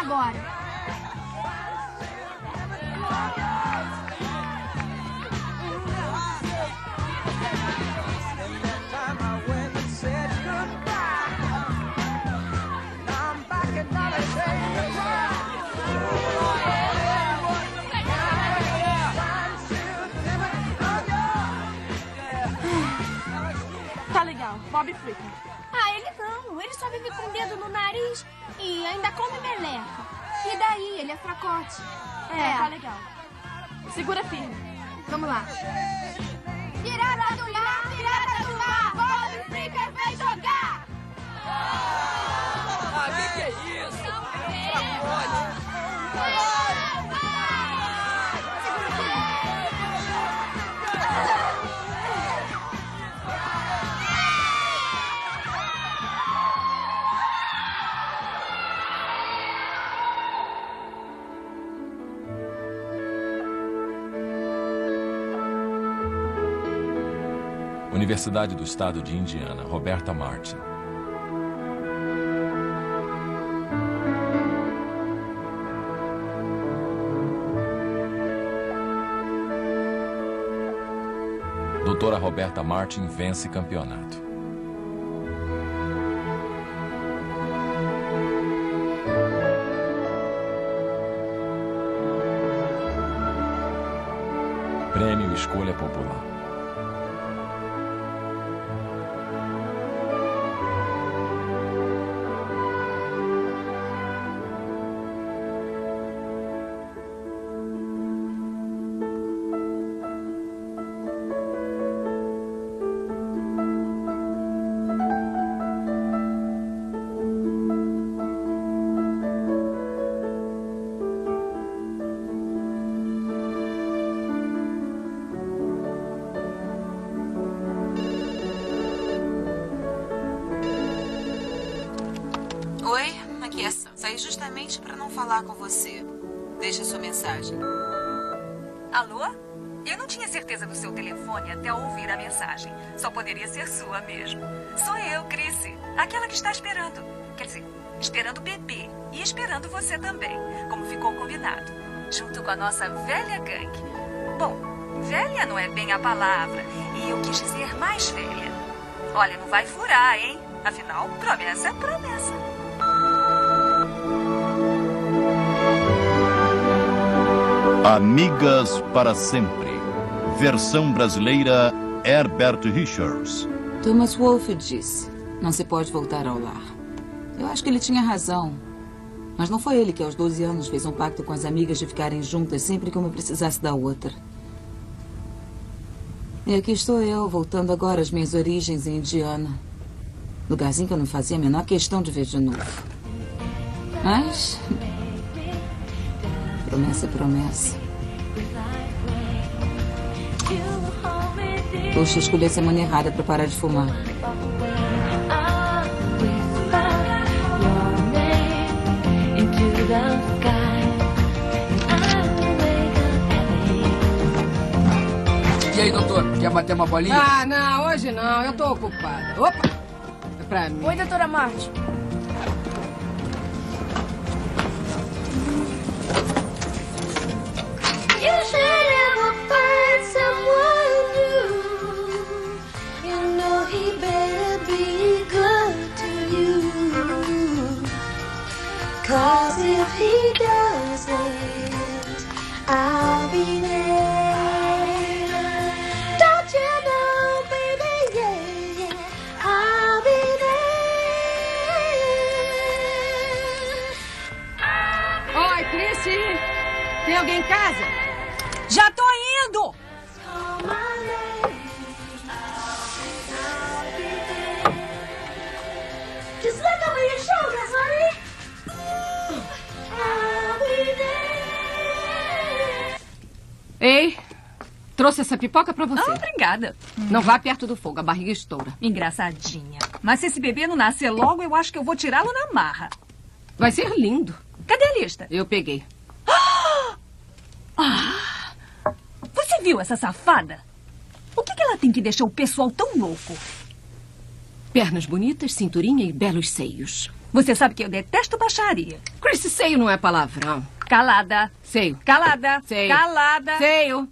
agora. Tá legal, Bob Fricker. Ah, ele não. Ele só vive com o dedo no nariz e ainda come meleca. E daí? Ele é fracote. Tá legal. Segura firme. Vamos lá. Pirata do mar, pirata do mar, Bob Fricker vem jogar! Ah, que é isso? Fracote. Universidade do Estado de Indiana, Roberta Martin. Doutora Roberta Martin vence campeonato. Prêmio Escolha Popular. Oi, aqui é Sam. Saí justamente para não falar com você. Deixa sua mensagem. Alô? Eu não tinha certeza do seu telefone até ouvir a mensagem. Só poderia ser sua mesmo. Sou eu, Chrissy. Aquela que está esperando. Quer dizer, esperando o bebê. E esperando você também, como ficou combinado. Junto com a nossa velha gangue. Bom, velha não é bem a palavra. E eu quis dizer mais velha. Olha, não vai furar, hein? Afinal, promessa é promessa. Amigas para Sempre. Versão brasileira, Herbert Richards. Thomas Wolfe disse, não se pode voltar ao lar. Eu acho que ele tinha razão. Mas não foi ele que aos 12 anos fez um pacto com as amigas de ficarem juntas sempre que uma precisasse da outra. E aqui estou eu, voltando agora às minhas origens em Indiana. Lugarzinho que eu não fazia a menor questão de ver de novo. Mas... promessa é promessa. Puxa, escolhi a semana errada para parar de fumar. E aí, doutor, quer bater uma bolinha? Ah, não, hoje não, eu tô ocupada. Opa! É pra mim. Oi, doutora Martin. You should ever find someone new. You know he better be good to you. 'Cause if he doesn't, I'll be there. Don't you know, baby, yeah, yeah, I'll be there. Oi, Chrissy. Tem alguém em casa? Já tô indo! Call my name. I'll be there. Just look over your shoulder, honey. I'll be there. Ei, trouxe essa pipoca pra você. Ah, obrigada. Não vá perto do fogo, a barriga estoura. Engraçadinha. Mas se esse bebê não nascer logo, eu acho que eu vou tirá-lo na marra. Vai ser lindo. Cadê a lista? Eu peguei. Você viu essa safada? O que ela tem que deixar o pessoal tão louco? Pernas bonitas, cinturinha e belos seios. Você sabe que eu detesto baixaria. Chris, seio não é palavrão. Calada. Seio. Calada. Seio. Calada. Seio.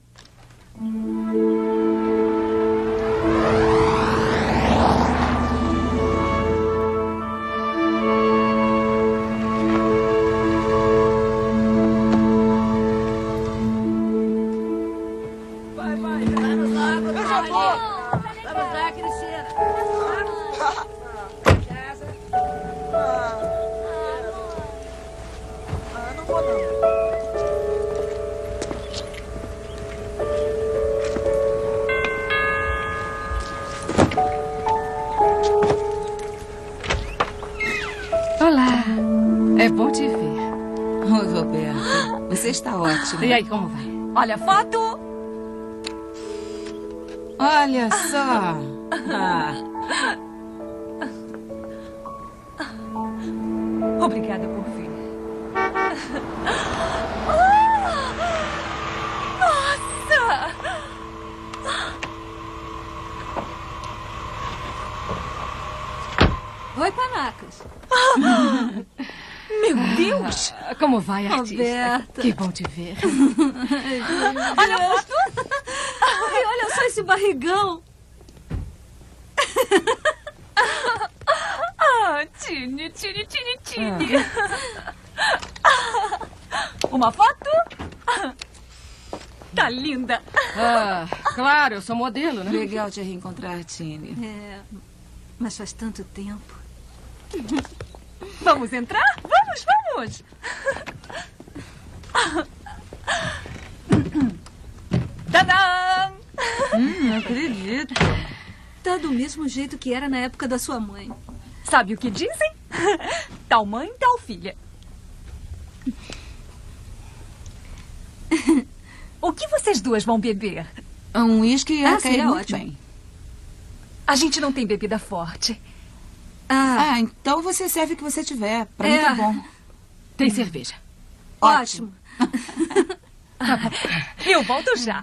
Olá. É bom te ver. Oi, Roberta. Você está ótima. E aí, como vai? Olha a foto. Olha só. Obrigada por vir. Nossa! Oi, Panacas. Meu Deus! Como vai, artista? Roberta. Que bom te ver. Olha a foto! Ai, olha só esse barrigão. Tine. Uma foto? Tá linda. Claro, eu sou modelo, né? Legal te reencontrar, Tine. É, mas faz tanto tempo. Vamos entrar? Vamos! Tadã! Não acredito. Tá do mesmo jeito que era na época da sua mãe. Sabe o que dizem? Tal mãe, tal filha. O que vocês duas vão beber? Um uísque ia cair seria muito ótimo. bem. A gente não tem bebida forte. Então você serve o que você tiver. Pra É. mim tá bom. Tem cerveja. Ótimo. Eu volto já.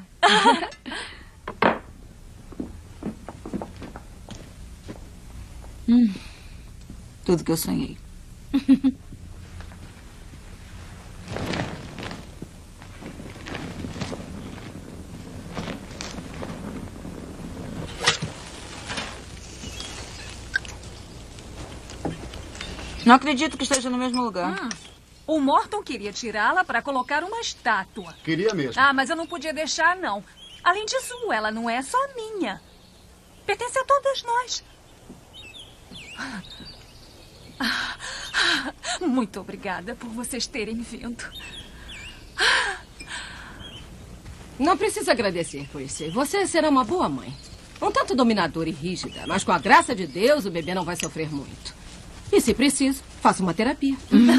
Tudo que eu sonhei. Não acredito que esteja no mesmo lugar. O Morton queria tirá-la para colocar uma estátua. Queria mesmo. Mas eu não podia deixar, não. Além disso, ela não é só minha. Pertence a todas nós. Muito obrigada por vocês terem vindo. Não precisa agradecer, Chrissy. Você será uma boa mãe. Um tanto dominadora e rígida, mas com a graça de Deus, o bebê não vai sofrer muito. E se preciso, faça uma terapia.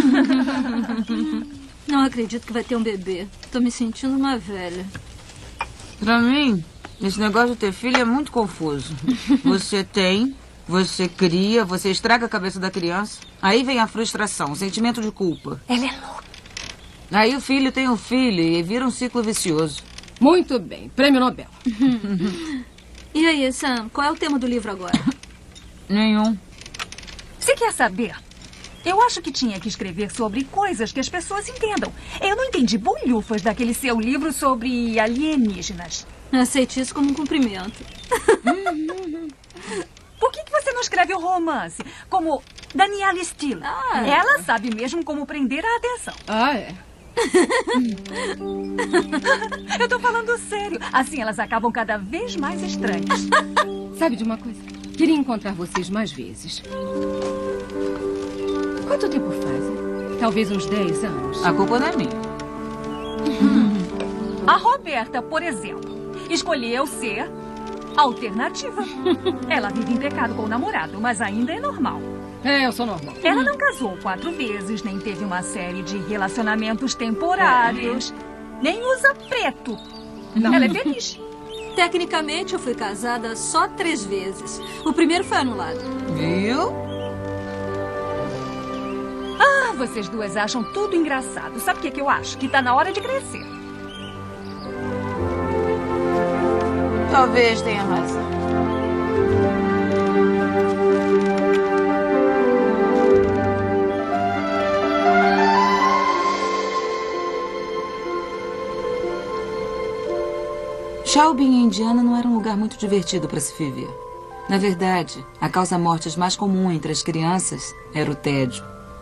Não acredito que vai ter um bebê. Tô me sentindo uma velha. Pra mim, esse negócio de ter filho é muito confuso. Você tem, você cria, você estraga a cabeça da criança. Aí vem a frustração, o sentimento de culpa. Ela é louca. Aí o filho tem um filho e vira um ciclo vicioso. Muito bem. Prêmio Nobel. E aí, Sam, qual é o tema do livro agora? Nenhum. Você quer saber? Eu acho que tinha que escrever sobre coisas que as pessoas entendam. Eu não entendi bolhufas daquele seu livro sobre alienígenas. Aceite isso como um cumprimento. Por que você não escreve um romance como Daniela Steele? Ela sabe mesmo como prender a atenção. É? Eu tô falando sério. Assim elas acabam cada vez mais estranhas. Sabe de uma coisa? Queria encontrar vocês mais vezes. Quanto tempo faz? Hein? Talvez uns 10 anos. A culpa não é minha. A Roberta, por exemplo, escolheu ser alternativa. Ela vive em pecado com o namorado, mas ainda é normal. Eu sou normal. Ela não casou 4 vezes, nem teve uma série de relacionamentos temporários, nem usa preto. Não. Ela é feliz. Tecnicamente, eu fui casada só 3 vezes. O primeiro foi anulado. Viu? Vocês duas acham tudo engraçado. Sabe o que eu acho? Que tá na hora de crescer. Talvez tenha razão. Shelby, em Indiana, não era um lugar muito divertido para se viver. Na verdade, a causa-mortes mais comum entre as crianças era o tédio.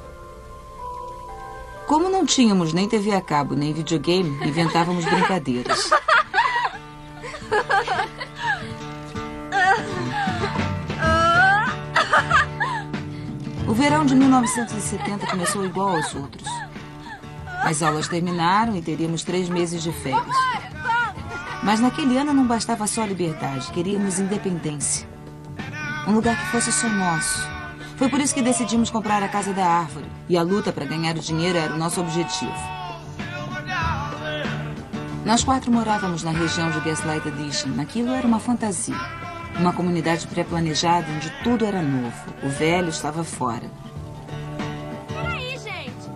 Como não tínhamos nem TV a cabo, nem videogame, inventávamos brincadeiras. O verão de 1970 começou igual aos outros. As aulas terminaram e teríamos 3 meses de férias. Mas naquele ano não bastava só a liberdade, queríamos independência. Um lugar que fosse só nosso. Foi por isso que decidimos comprar a Casa da Árvore. E a luta para ganhar o dinheiro era o nosso objetivo. Nós 4 morávamos na região de Gaslight Edition. Aquilo era uma fantasia. Uma comunidade pré-planejada onde tudo era novo. O velho estava fora. Peraí, gente.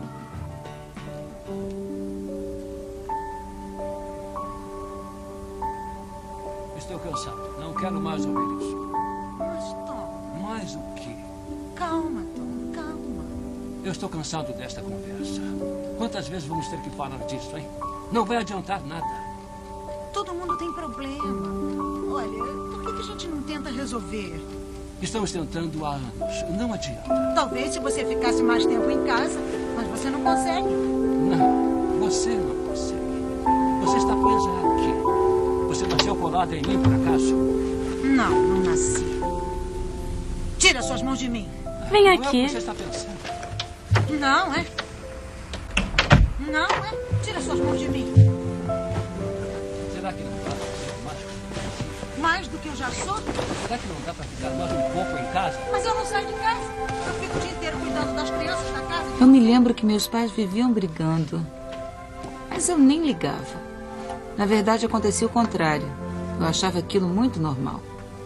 Estou cansado. Não quero mais ouvir isso. Mas, Tom... Mais o quê? Calma, Tom, calma. Eu estou cansado desta conversa. Quantas vezes vamos ter que falar disso, hein? Não vai adiantar nada. Todo mundo tem problema. Olha, por que a gente não tenta resolver? Estamos tentando há anos. Não adianta. Talvez se você ficasse mais tempo em casa, mas você não consegue. Não, você não consegue. Você está presa aqui. Você nasceu colada em mim, por acaso? Não, não nasci. Tira suas mãos de mim. Vem Não é aqui. o que você está pensando. Não, é? Não, é? Tira suas mãos de mim. Será que não dá para ser mais? Mais do que eu já sou? Será que não dá para ficar mais um pouco em casa? Mas eu não saio de casa. Eu fico o dia inteiro cuidando das crianças da casa. Eu me lembro que meus pais viviam brigando. Mas eu nem ligava. Na verdade, acontecia o contrário. Eu achava aquilo muito normal.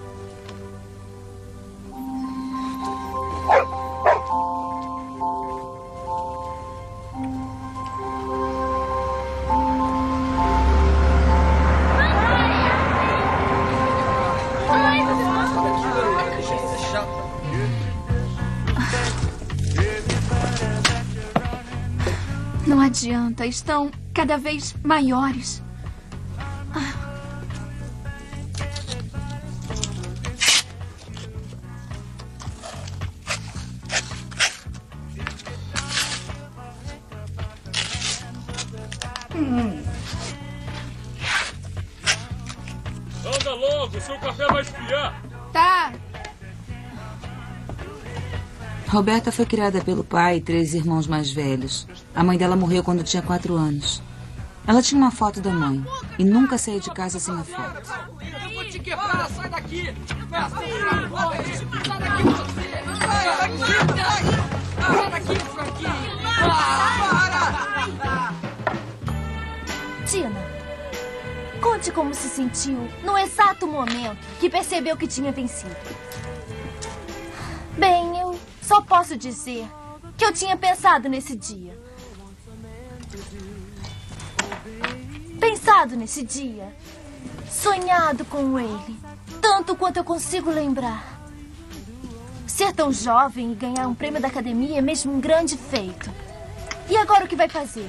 Não adianta, estão cada vez maiores. Anda logo, seu café vai esfriar. Tá. Roberta foi criada pelo pai e 3 irmãos mais velhos. A mãe dela morreu quando tinha 4 anos. Ela tinha uma foto da mãe e nunca saiu de casa sem a foto. Eu vou te quebrar, sai daqui! Sai daqui, Frankie! Tina, conte como se sentiu no exato momento que percebeu que tinha vencido. Bem, eu só posso dizer que eu tinha pensado nesse dia. Pensado nesse dia. Sonhado com ele. Tanto quanto eu consigo lembrar. Ser tão jovem e ganhar um prêmio da academia é mesmo um grande feito. E agora o que vai fazer?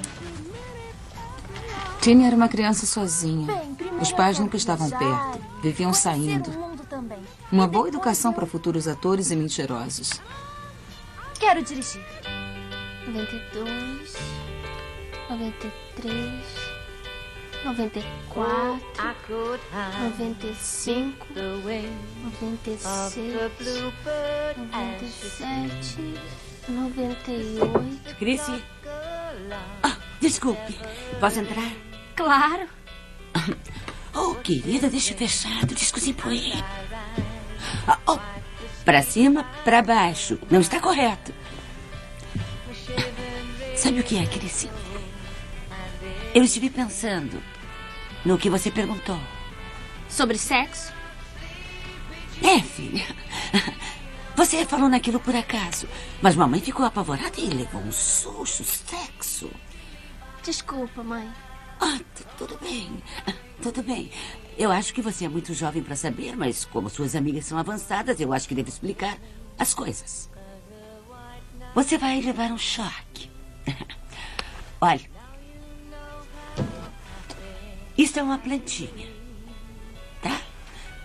Tina era uma criança sozinha. Bem, primeiro Os pais eu nunca estavam viajar, perto. Viviam saindo. conhecer o mundo também. Uma E boa depois educação para futuros atores e mentirosos. Quero dirigir. 92, 93, 94, 95, 96, 97, 98. Chrissy? Ah, desculpe. Posso entrar? Claro. Oh, querida, deixa fechado. Disco sem poeira. Ah, oh, pra cima, pra baixo. Não está correto. Sabe o que é, Chrissy? Eu estive pensando no que você perguntou. Sobre sexo? É, filha. Você falou naquilo por acaso. Mas mamãe ficou apavorada e levou um susto. Sexo. Desculpa, mãe. Ah, tudo bem. Tudo bem. Eu acho que você é muito jovem para saber, mas como suas amigas são avançadas, eu acho que devo explicar as coisas. Você vai levar um choque. Olha. Isso é uma plantinha.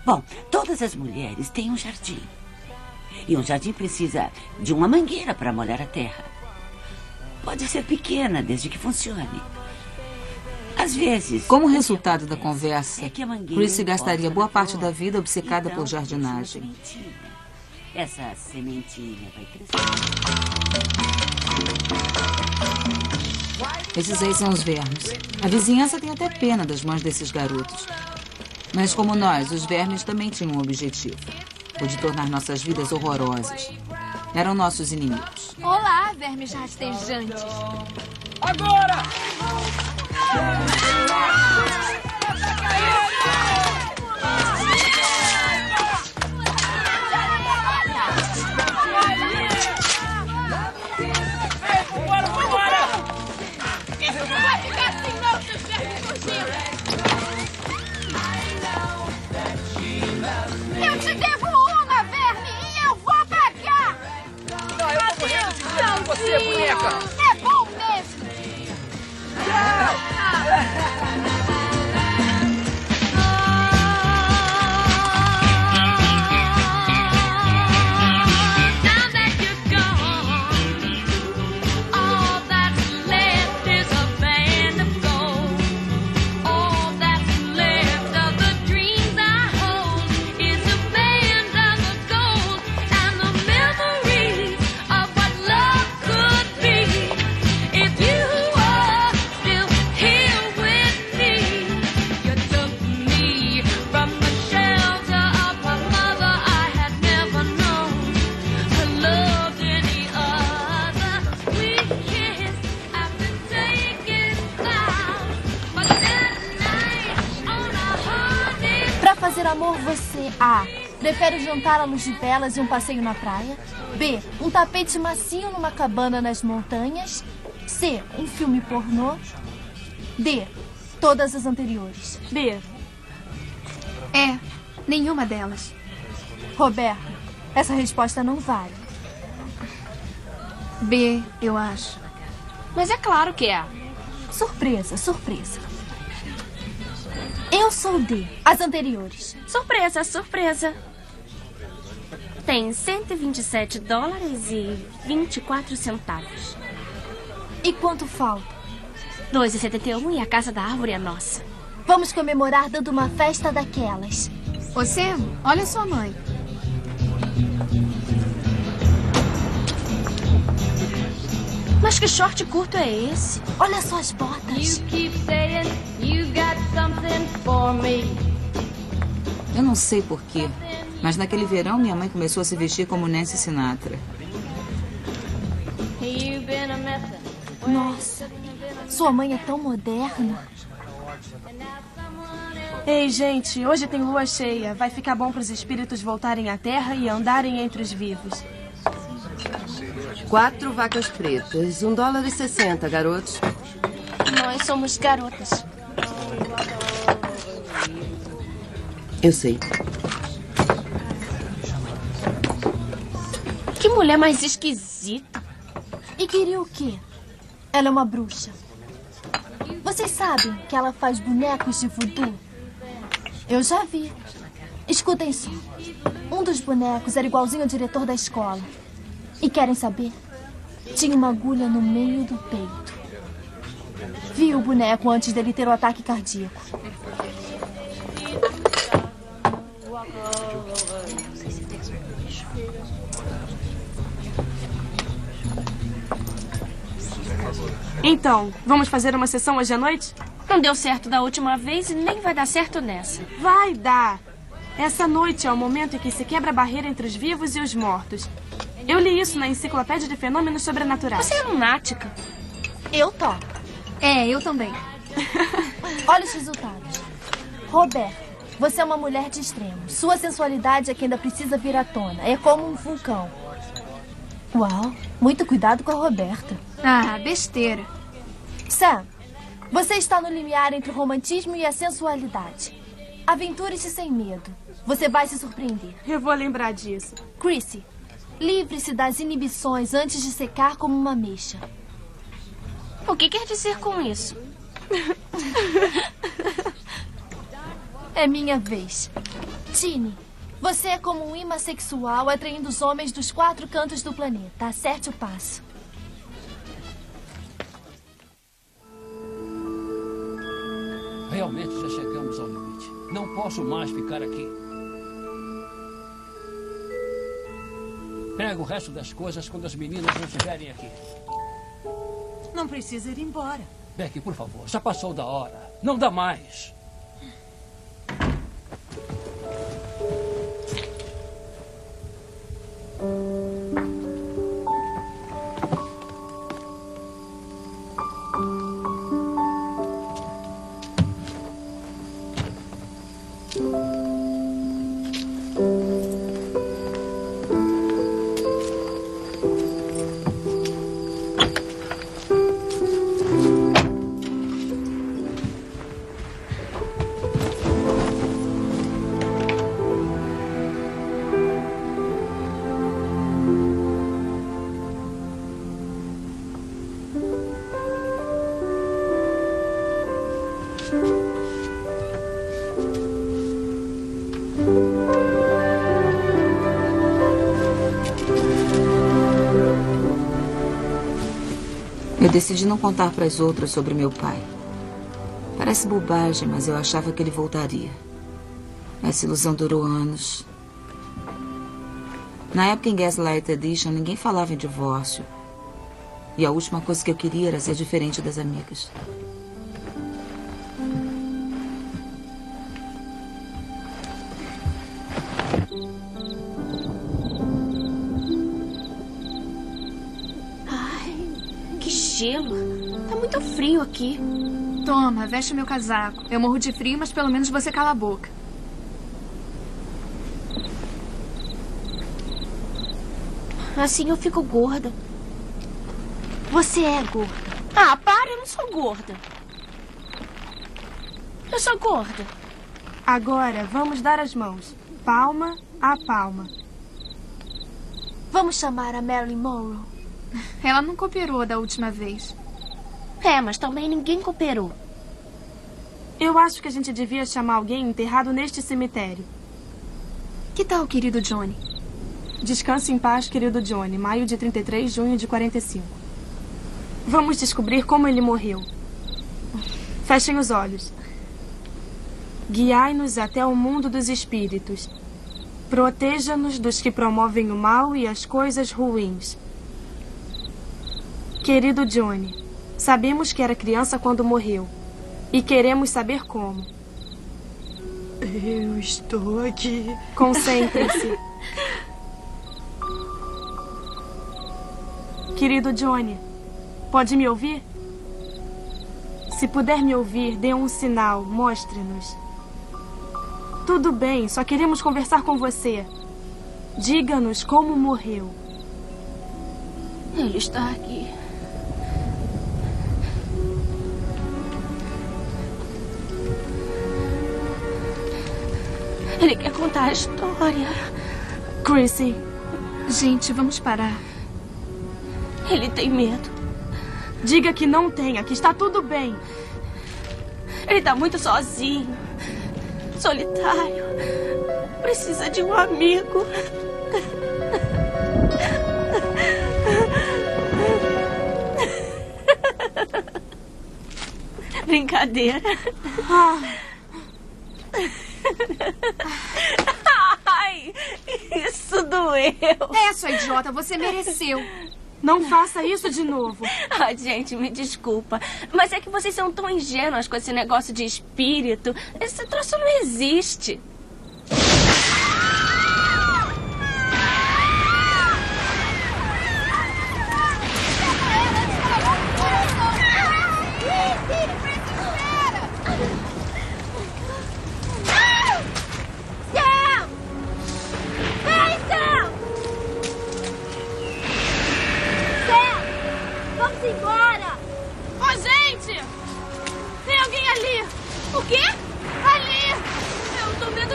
Bom, todas as mulheres têm um jardim. E um jardim precisa de uma mangueira para molhar a terra. Pode ser pequena, desde que funcione. Às vezes... Como resultado da conversa, Chrissy gastaria boa parte da vida obcecada por jardinagem. Essa sementinha vai crescer. Esses aí são os vermes. A vizinhança tem até pena das mães desses garotos. Mas como nós, os vermes também tinham um objetivo. O de tornar nossas vidas horrorosas. Eram nossos inimigos. Olá, vermes rastejantes. Agora! Vai ficar assim não, seus vermes nojentos! Eu te devo uma, verme, e eu vou pagar! Não, eu tô morrendo de medo de você, boneca! É bom mesmo! Amor, você A. Prefere jantar à luz de velas e um passeio na praia? B. Um tapete macio numa cabana nas montanhas? C. Um filme pornô? D. Todas as anteriores. B. Nenhuma delas. Roberto, essa resposta não vale. B, eu acho. Mas é claro que é. Surpresa, surpresa. Eu sou D. As anteriores. Surpresa, surpresa. Tem $127,24. E quanto falta? 2,71 e a casa da árvore é nossa. Vamos comemorar dando uma festa daquelas. Você, olha sua mãe. Mas que short curto é esse? Olha só as botas. Eu não sei porquê, mas naquele verão minha mãe começou a se vestir como Nancy Sinatra. Nossa, sua mãe é tão moderna. Ei, gente, hoje tem lua cheia. Vai ficar bom para os espíritos voltarem à terra e andarem entre os vivos. 4 vacas pretas, $1,60, garotos. Nós somos garotas. Eu sei. Que mulher mais esquisita. E queria o quê? Ela é uma bruxa. Vocês sabem que ela faz bonecos de voodoo? Eu já vi. Escutem só. Um dos bonecos era igualzinho ao diretor da escola. E querem saber? Tinha uma agulha no meio do peito. Vi o boneco antes dele ter o ataque cardíaco. Então, vamos fazer uma sessão hoje à noite? Não deu certo da última vez e nem vai dar certo nessa. Vai dar. Essa noite é o momento em que se quebra a barreira entre os vivos e os mortos. Eu li isso na Enciclopédia de Fenômenos Sobrenaturais. Você é lunática. Eu topo. Eu também. Olha os resultados. Roberto, você é uma mulher de extremo. Sua sensualidade é que ainda precisa vir à tona. É como um vulcão. Uau, muito cuidado com a Roberta. Ah, besteira. Sam, você está no limiar entre o romantismo e a sensualidade. Aventure-se sem medo. Você vai se surpreender. Eu vou lembrar disso. Chrissy, livre-se das inibições antes de secar como uma ameixa. O que quer dizer com isso? É minha vez. Tini, você é como um imã sexual atraindo os homens dos 4 cantos do planeta. Acerte o passo. Realmente já chegamos ao limite. Não posso mais ficar aqui. Pega o resto das coisas quando as meninas não estiverem aqui. Não precisa ir embora. Becky, por favor, já passou da hora. Não dá mais. Eu decidi não contar para as outras sobre meu pai. Parece bobagem, mas eu achava que ele voltaria. Essa ilusão durou anos. Na época em Gaslight Edition, ninguém falava em divórcio. E a última coisa que eu queria era ser diferente das amigas. Gelo. Tá muito frio aqui. Toma, veste meu casaco. Eu morro de frio, mas pelo menos você cala a boca. Assim eu fico gorda. Você é gorda. Ah, para, eu não sou gorda. Eu sou gorda. Agora, vamos dar as mãos. Palma a palma. Vamos chamar a Marilyn Monroe. Ela não cooperou da última vez. É, mas também ninguém cooperou. Eu acho que a gente devia chamar alguém enterrado neste cemitério. Que tal, querido Johnny? Descanse em paz, querido Johnny. Maio de 33, junho de 45. Vamos descobrir como ele morreu. Fechem os olhos. Guiai-nos até o mundo dos espíritos. Proteja-nos dos que promovem o mal e as coisas ruins. Querido Johnny, sabemos que era criança quando morreu. E queremos saber como. Eu estou aqui. Concentre-se. Querido Johnny, pode me ouvir? Se puder me ouvir, dê um sinal, mostre-nos. Tudo bem, só queremos conversar com você. Diga-nos como morreu. Ele está aqui. Ele quer contar a história. Chrissy, gente, vamos parar. Ele tem medo. Diga que não tenha, que está tudo bem. Ele está muito sozinho. Solitário. Precisa de um amigo. Brincadeira. Ai, isso doeu. É, sua idiota, você mereceu. Não faça isso de novo. Ai, gente, me desculpa. Mas é que vocês são tão ingênuas com esse negócio de espírito. Esse troço não existe. O quê? Ali! Eu tô vendo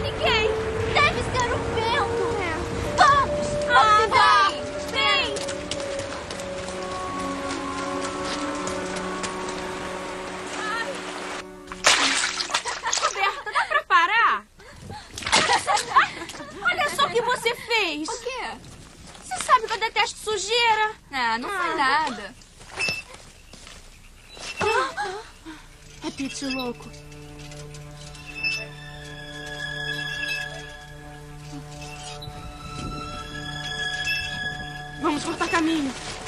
nada. É Pete louco. Vamos cortar caminho.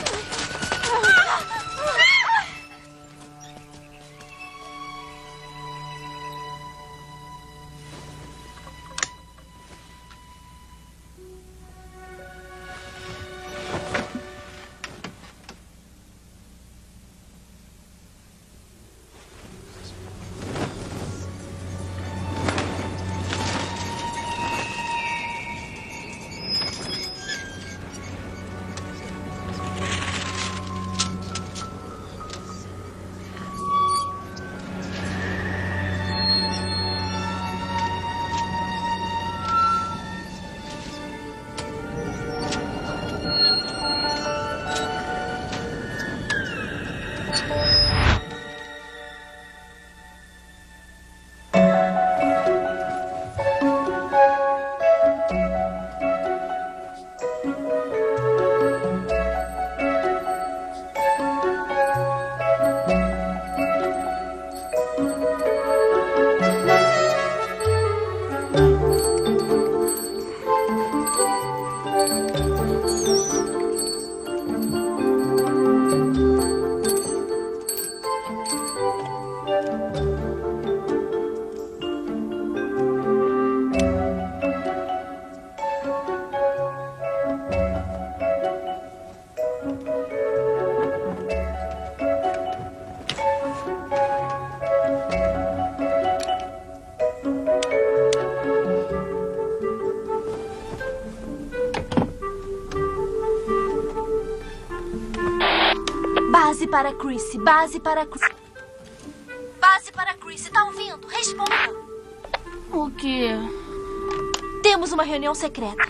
Base para Chrissy, base para Chrissy. Base para Chrissy, tá ouvindo? Responda. O quê? Temos uma reunião secreta.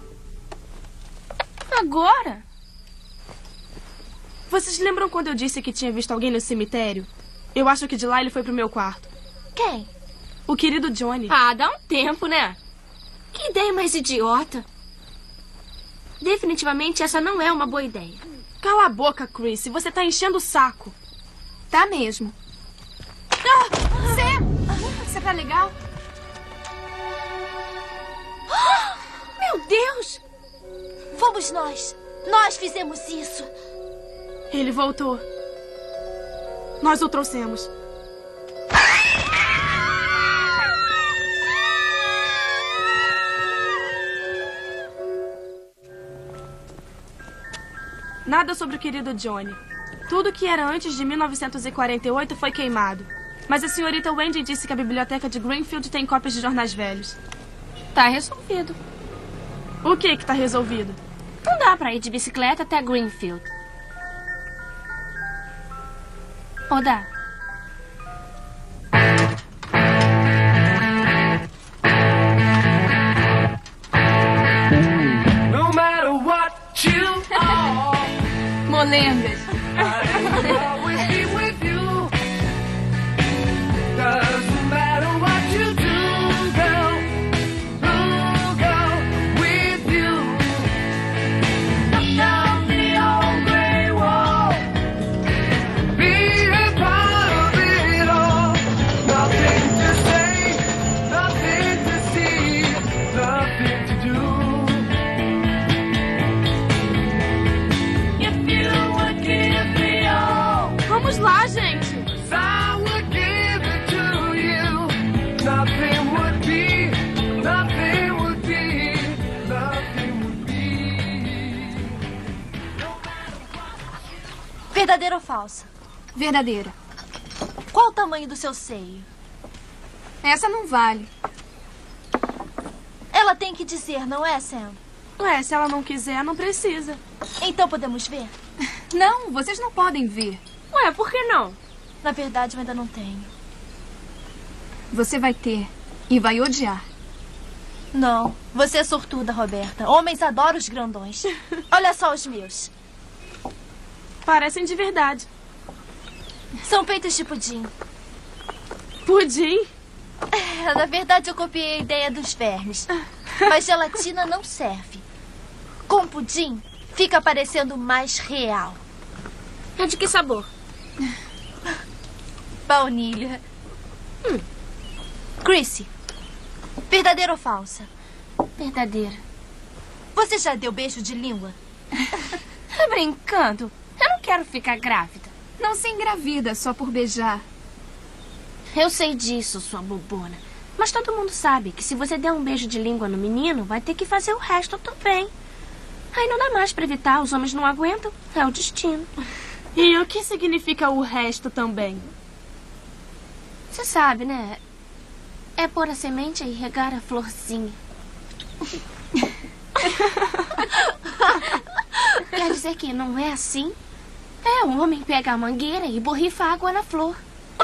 Agora? Vocês lembram quando eu disse que tinha visto alguém no cemitério? Eu acho que de lá ele foi pro meu quarto. Quem? O querido Johnny. Ah, dá um tempo, né? Que ideia mais idiota. Definitivamente essa não é uma boa ideia. Cala a boca, Chrissy. Você tá enchendo o saco. Tá mesmo. Sam! Isso é pra legal? Meu Deus! Fomos nós. Nós fizemos isso. Ele voltou. Nós o trouxemos. Nada sobre o querido Johnny. Tudo que era antes de 1948 foi queimado. Mas a senhorita Wendy disse que a biblioteca de Greenfield tem cópias de jornais velhos. Tá resolvido. O que tá resolvido? Não dá pra ir de bicicleta até Greenfield. Ou dá? No matter what you are, Molengas. I'll always be with you. Doesn't matter what you do, girl. Ooh, girl, with you. Knock down the old gray wall. Be a part of it all. Nothing to say, nothing to see, nothing to do. If you would give me all, Vamos lá, gente. I would give it to you. Nothing would be, nothing would be, nothing would be. Verdadeira ou falsa? Verdadeira. Qual o tamanho do seu seio? Essa não vale. Ela tem que dizer, não é, Sam? Ué, se ela não quiser, não precisa. Então podemos ver? Não, vocês não podem ver. Ué, por que não? Na verdade, eu ainda não tenho. Você vai ter. E vai odiar. Não. Você é sortuda, Roberta. Homens adoram os grandões. Olha só os meus. Parecem de verdade. São feitos de pudim. Pudim? Na verdade, eu copiei a ideia dos vermes. Mas gelatina não serve. Com pudim, fica parecendo mais real. É de que sabor? Baunilha. Chrissy, verdadeira ou falsa? Verdadeira. Você já deu beijo de língua? Tá brincando? Eu não quero ficar grávida. Não se engravida só por beijar. Eu sei disso, sua bobona. Mas todo mundo sabe que se você der um beijo de língua no menino, vai ter que fazer o resto também. Aí não dá mais pra evitar, os homens não aguentam. É o destino. E o que significa o resto também? Você sabe, né? É pôr a semente e regar a florzinha. Quer dizer que não é assim? É, o homem pega a mangueira e borrifa água na flor.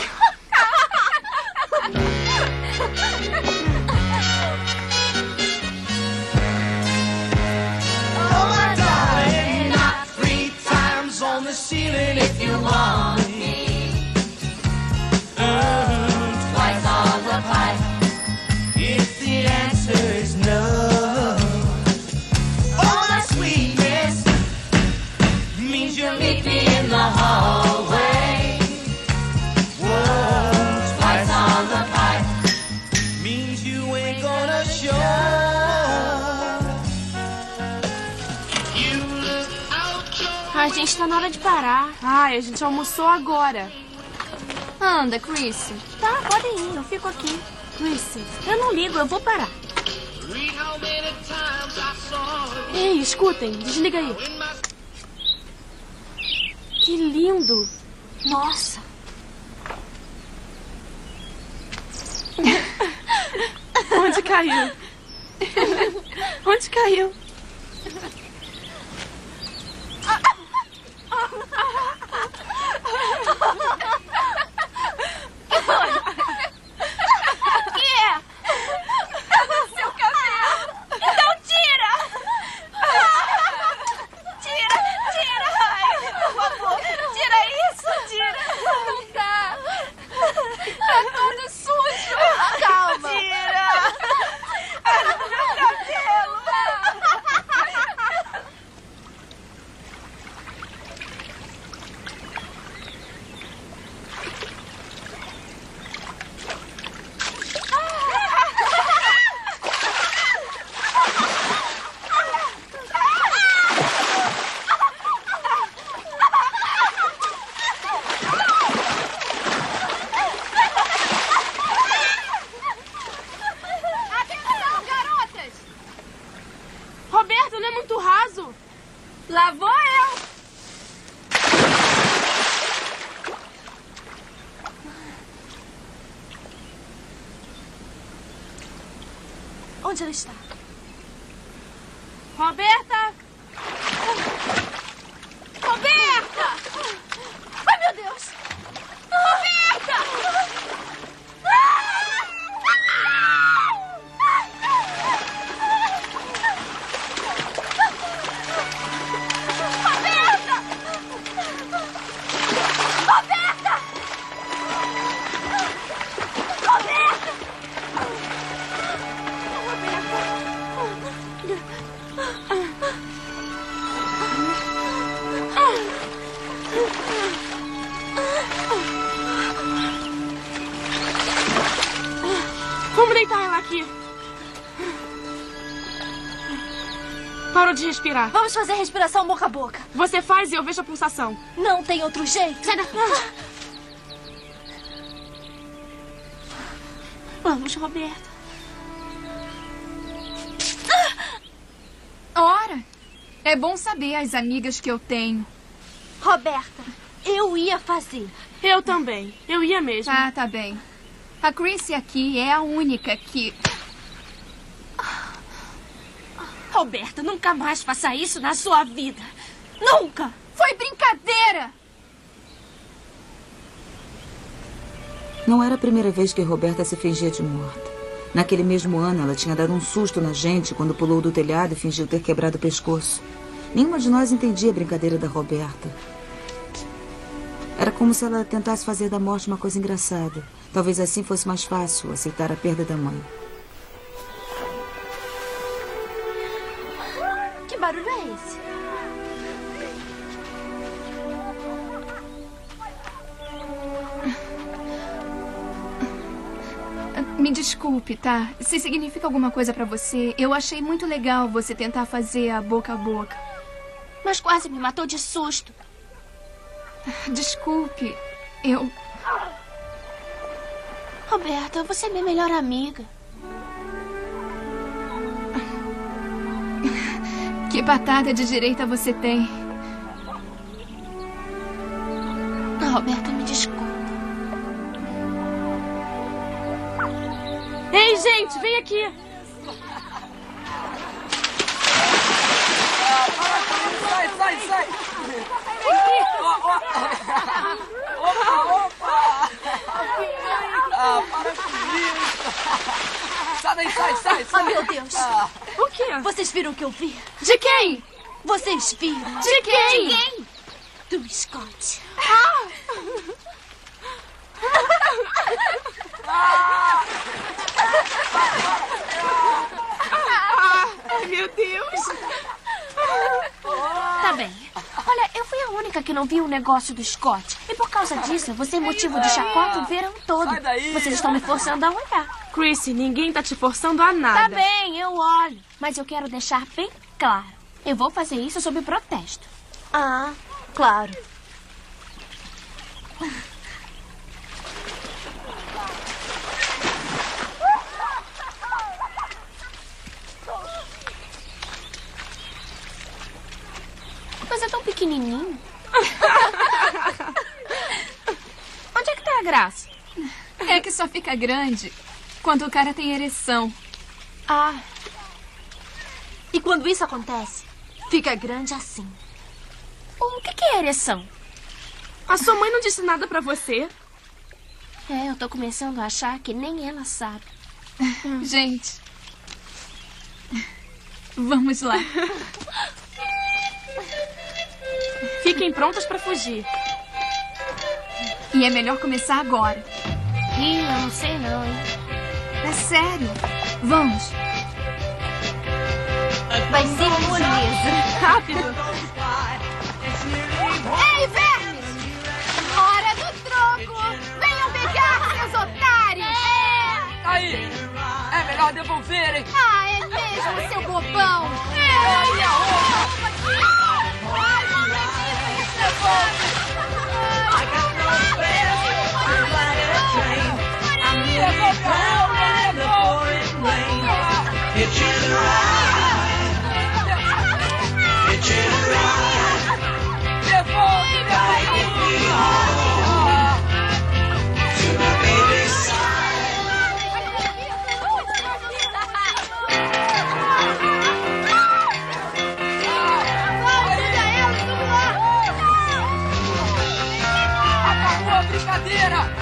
Oh, my darling, knock 3 times on the ceiling if you want me. Twice on the pipe if the answer is no. Oh, my sweetness means you'll meet me in the hallway. Whoa, twice on the pipe means you ain't gonna show. A gente tá na hora de parar. Ai, a gente almoçou agora. Anda, Chrissy. Tá, pode ir, eu fico aqui. Chrissy, eu não ligo, eu vou parar. Ei, escutem, desliga aí. Que lindo. Nossa. Onde caiu? Onde caiu? O que é? Seu cabelo. Então tira! Tira! Ai, por favor, tira isso, tira! Não dá! Tá todo sujo! Calma! Tira! Meu cabelo! Roberto, não é muito raso? Lá vou eu! Onde ela está? Roberta! Roberta! Ai, meu Deus! Roberta! Vamos deitar ela aqui. Parou de respirar. Vamos fazer respiração boca a boca. Você faz e eu vejo a pulsação. Não tem outro jeito. Sai daqui. Vamos, Roberta. Ora, é bom saber as amigas que eu tenho. Roberta, eu ia fazer. Eu também. Eu ia mesmo. Tá bem. A Chrissy aqui é a única que... Roberta, nunca mais faça isso na sua vida. Nunca! Foi brincadeira! Não era a primeira vez que Roberta se fingia de morta. Naquele mesmo ano, ela tinha dado um susto na gente quando pulou do telhado e fingiu ter quebrado o pescoço. Nenhuma de nós entendia a brincadeira da Roberta. Era como se ela tentasse fazer da morte uma coisa engraçada. Talvez assim fosse mais fácil aceitar a perda da mãe. Que barulho é esse? Me desculpe, tá? Se significa alguma coisa pra você, eu achei muito legal você tentar fazer a boca a boca. Mas quase me matou de susto. Desculpe, eu... Roberta, você é minha melhor amiga. Que patada de direita você tem. Roberta, me desculpa. Ei, gente, vem aqui. Sai! Opa! Para com isso! Sai daí, sai! Oh, meu Deus! O quê? Vocês viram o que eu vi? De quem? Vocês viram? De quem? De quem? Do Scott. Meu Deus! Tá bem. Olha, eu fui a única que não viu o negócio do Scott. E por causa disso, você é motivo de chacota o verão todo. Sai daí. Vocês estão me forçando a olhar. Chrissy, ninguém tá te forçando a nada. Tá bem, eu olho. Mas eu quero deixar bem claro. Eu vou fazer isso sob protesto. Ah, claro. Mas é tão pequenininho. Onde é que tá a graça? É que só fica grande quando o cara tem ereção. Ah. E quando isso acontece, fica grande assim. O que é ereção? A sua mãe não disse nada pra você? É, eu tô começando a achar que nem ela sabe. Gente, vamos lá. Fiquem prontas pra fugir. E é melhor começar agora. Ih, eu não sei não, hein? É sério. Vamos. Vai ser moleza. Rápido. Ei, vermes! Hora do troco! Venham pegar, seus otários! Aí! É melhor devolverem! Ah, é mesmo, seu bobão! Olha a roupa! Acabou a brincadeira!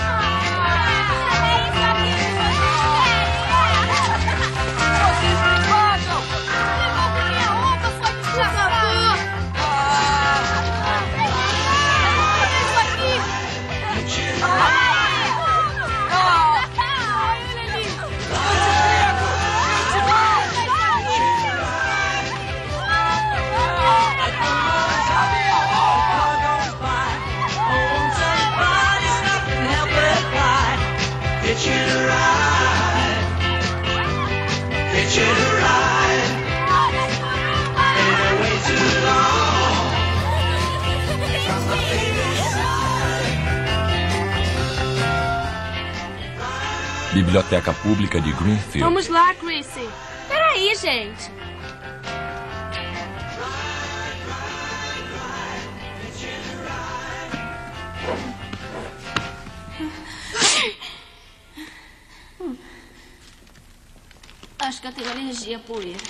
Biblioteca Pública de Greenfield. Vamos lá, Chrissy. Peraí, gente. Acho que eu tenho alergia à poeira.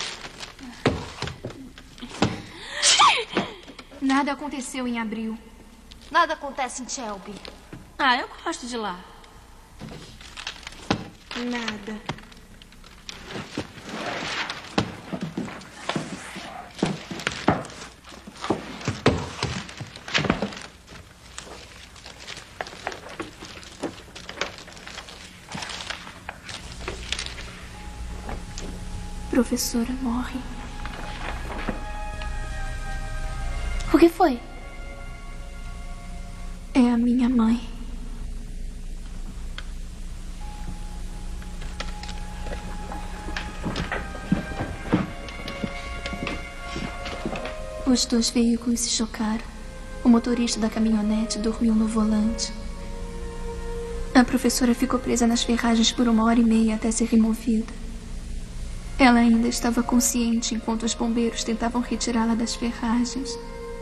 Nada aconteceu em abril. Nada acontece em Shelby. Ah, eu gosto de lá. Nada. Professora morre. O que foi? É a minha mãe. Os 2 veículos se chocaram. O motorista da caminhonete dormiu no volante. A professora ficou presa nas ferragens por 1h30 até ser removida. Ela ainda estava consciente enquanto os bombeiros tentavam retirá-la das ferragens.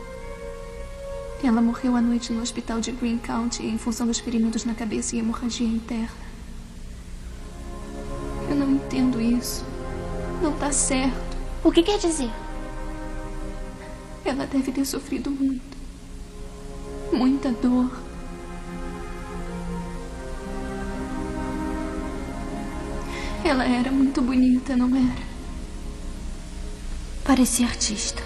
Ela morreu à noite no hospital de Greene County em função dos ferimentos na cabeça e hemorragia interna. Eu não entendo isso. Não tá certo. O que quer dizer? Ela deve ter sofrido muito. Muita dor. Ela era muito bonita, não era? Parecia artista.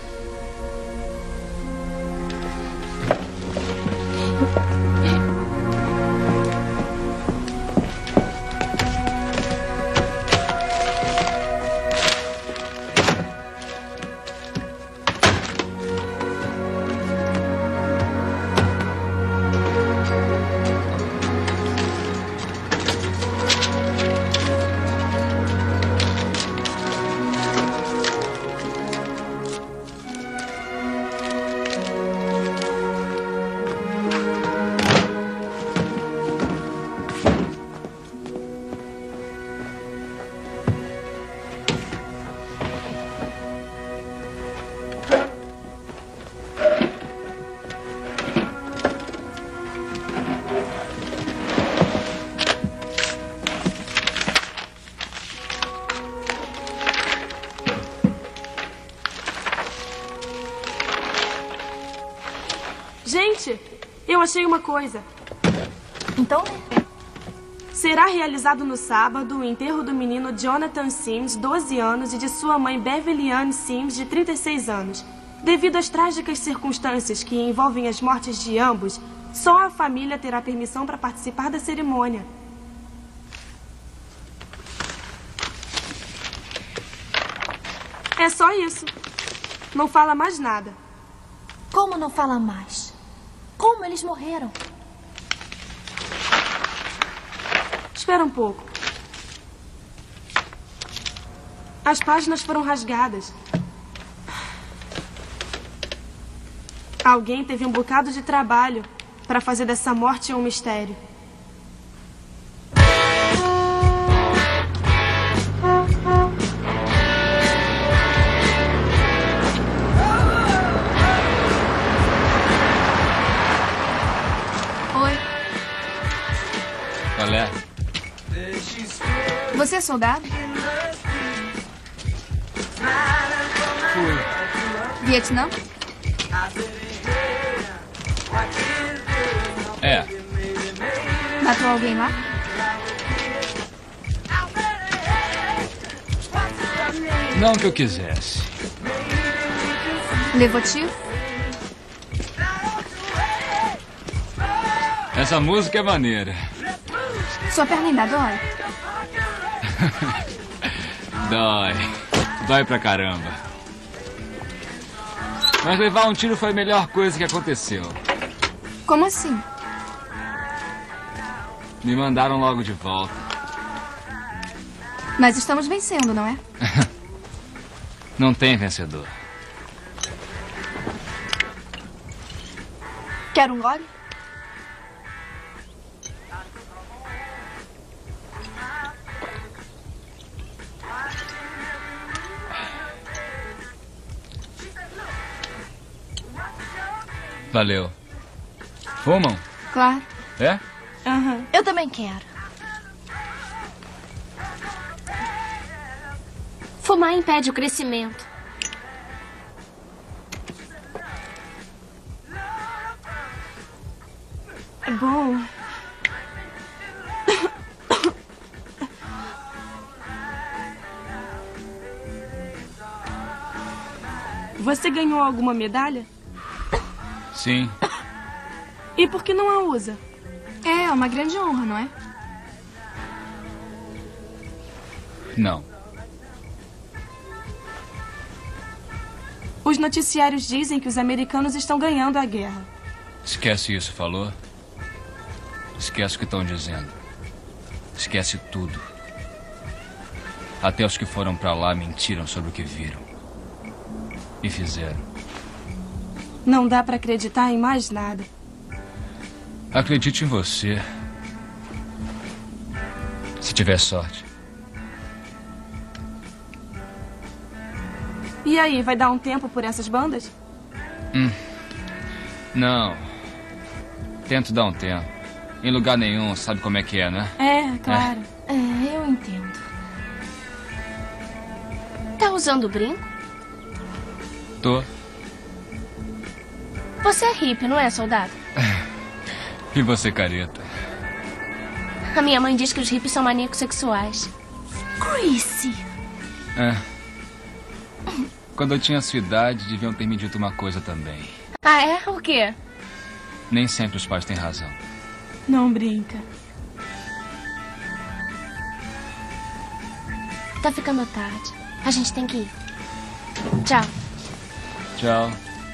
Gente, eu achei uma coisa. Então? Será realizado no sábado o enterro do menino Jonathan Sims, 12 anos, e de sua mãe Beverly Ann Sims, de 36 anos. Devido às trágicas circunstâncias que envolvem as mortes de ambos, só a família terá permissão para participar da cerimônia. É só isso. Não fala mais nada. Como não fala mais? Como eles morreram? Espera um pouco. As páginas foram rasgadas. Alguém teve um bocado de trabalho para fazer dessa morte um mistério. Oi. Qual é? Você é soldado? Fui. Vietnã? É. Matou alguém lá? Não que eu quisesse. Levou tiro? Essa música é maneira. Sua perna ainda dói? Dói. Dói pra caramba. Mas levar um tiro foi a melhor coisa que aconteceu. Como assim? Me mandaram logo de volta. Mas estamos vencendo, não é? Não tem vencedor. Quer um gole? Valeu. Fumam? Claro. É? Aham. Eu também quero. Fumar impede o crescimento. É bom. Você ganhou alguma medalha? Sim. E por que não a usa? É uma grande honra, não é? Não. Os noticiários dizem que os americanos estão ganhando a guerra. Esquece isso, falou? Esquece o que estão dizendo. Esquece tudo. Até os que foram pra lá mentiram sobre o que viram. E fizeram. Não dá pra acreditar em mais nada. Acredite em você. Se tiver sorte. E aí, vai dar um tempo por essas bandas? Não. Tento dar um tempo. Em lugar nenhum, sabe como é que é, né? É, claro. Eu entendo. Tá usando brinco? Tô. Você é hippie, não é, soldado? E você, careta? A minha mãe diz que os hippies são maníacos sexuais. Chrissy! É. Quando eu tinha sua idade, deviam ter me dito uma coisa também. Ah, é? O quê? Nem sempre os pais têm razão. Não brinca. Tá ficando tarde. A gente tem que ir. Tchau. Tchau.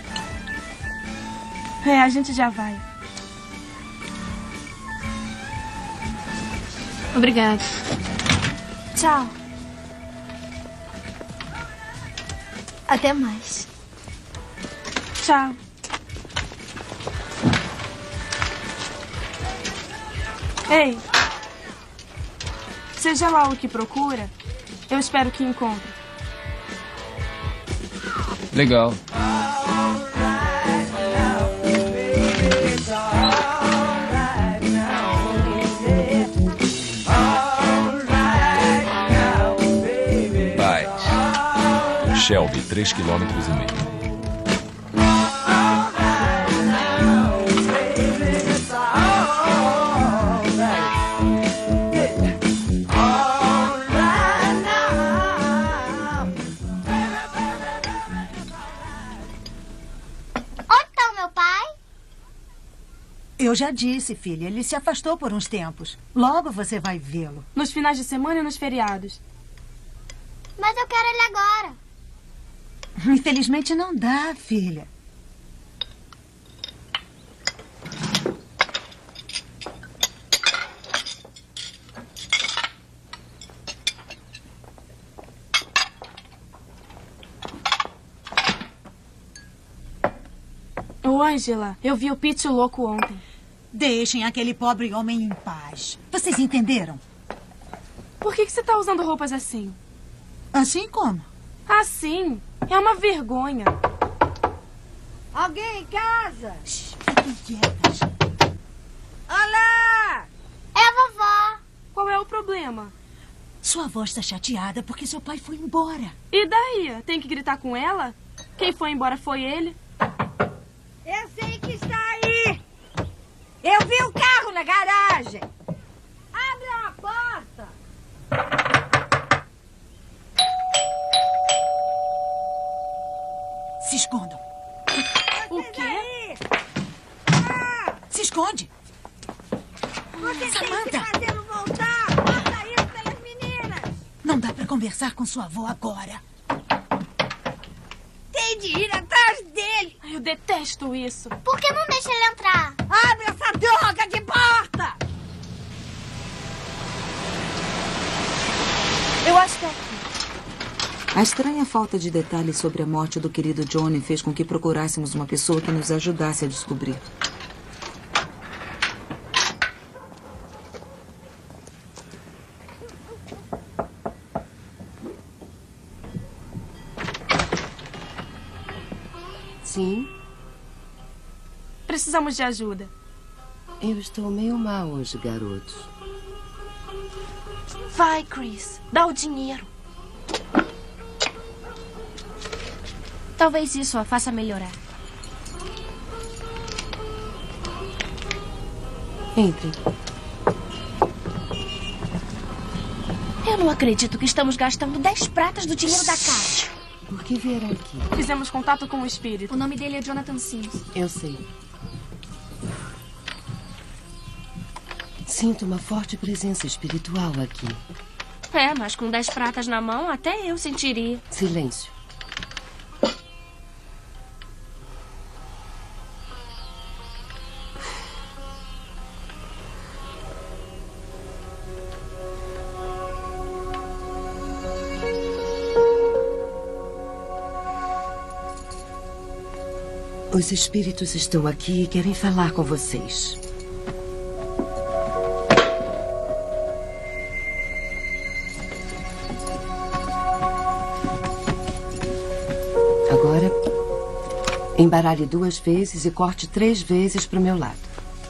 A gente já vai. Obrigada. Tchau. Até mais. Tchau. Ei. Seja lá o que procura, eu espero que encontre. Legal. Shelby, 3,5 km. Eu já disse, filha, ele se afastou por uns tempos. Logo você vai vê-lo. Nos finais de semana e nos feriados. Mas eu quero ele agora. Infelizmente não dá, filha. Ô, Angela, eu vi o Pete louco ontem. Deixem aquele pobre homem em paz. Vocês entenderam? Por que você tá usando roupas assim? Assim como? Assim? É uma vergonha. Alguém em casa? Fiquem quietas. Olá! É a vovó. Qual é o problema? Sua avó está chateada porque seu pai foi embora. E daí? Tem que gritar com ela? Quem foi embora foi ele? Eu sei que está aí. Eu vi o carro na garagem. Abre a porta. Se escondam. O quê? Se esconde. Você Samantha. tem que fazê-lo voltar. Faça isso pelas meninas. Não dá para conversar com sua avó agora. Tem de ir atrás dele. Eu detesto isso. Por que não deixa ele entrar? Abre essa droga de porta. Eu acho que é aqui. A estranha falta de detalhes sobre a morte do querido Johnny fez com que procurássemos uma pessoa que nos ajudasse a descobrir. Sim? Precisamos de ajuda. Eu estou meio mal hoje, garotos. Vai, Chris. Dá o dinheiro. Talvez isso a faça melhorar. Entre. Eu não acredito que estamos gastando 10 pratas do dinheiro da casa. Por que vieram aqui? Fizemos contato com o espírito. O nome dele é Jonathan Sims. Eu sei. Sinto uma forte presença espiritual aqui. É, mas com 10 pratas na mão, até eu sentiria. Silêncio. Os espíritos estão aqui e querem falar com vocês. Agora, embaralhe 2 vezes e corte 3 vezes para o meu lado.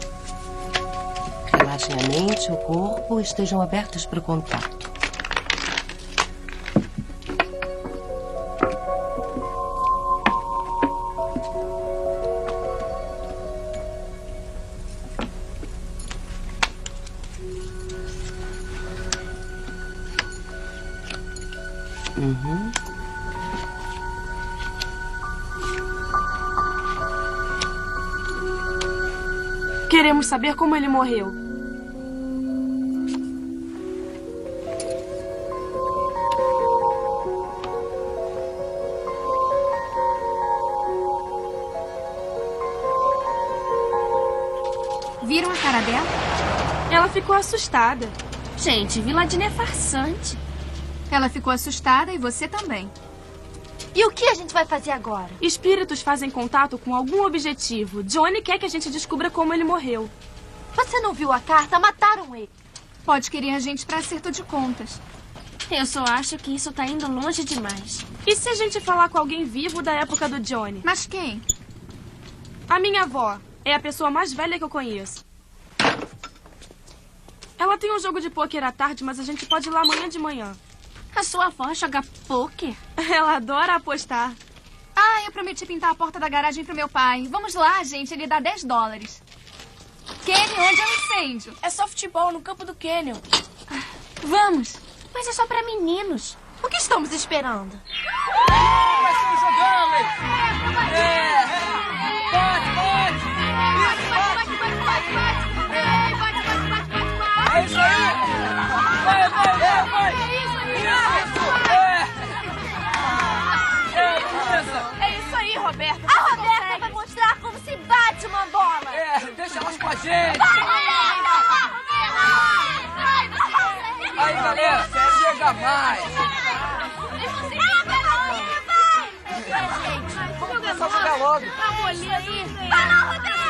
Relaxem a mente, o corpo, estejam abertos para o contato. Queremos saber como ele morreu. Viram a cara dela? Ela ficou assustada. Gente, Viladina é farsante. Ela ficou assustada e você também. E o que a gente vai fazer agora? Espíritos fazem contato com algum objetivo. Johnny quer que a gente descubra como ele morreu. Você não viu a carta? Mataram ele. Pode querer a gente para acerto de contas. Eu só acho que isso tá indo longe demais. E se a gente falar com alguém vivo da época do Johnny? Mas quem? A minha avó. É a pessoa mais velha que eu conheço. Ela tem um jogo de pôquer à tarde, mas a gente pode ir lá amanhã de manhã. A sua avó joga pôquer? Ela adora apostar. Ah, eu prometi pintar a porta da garagem pro meu pai. Vamos lá, gente. Ele dá $10. Kenny, onde é o incêndio? É softball no campo do Canyon. Vamos. Mas é só pra meninos. O que estamos esperando? Vai ser jogando! É isso aí! Vai! É isso aí, Roberta. A Roberta vai mostrar como se bate uma bola. Deixa elas com a gente! Vai! Aí, galera, chega mais! Vamos só jogar logo! A bolinha aí! Vai lá, Roberta!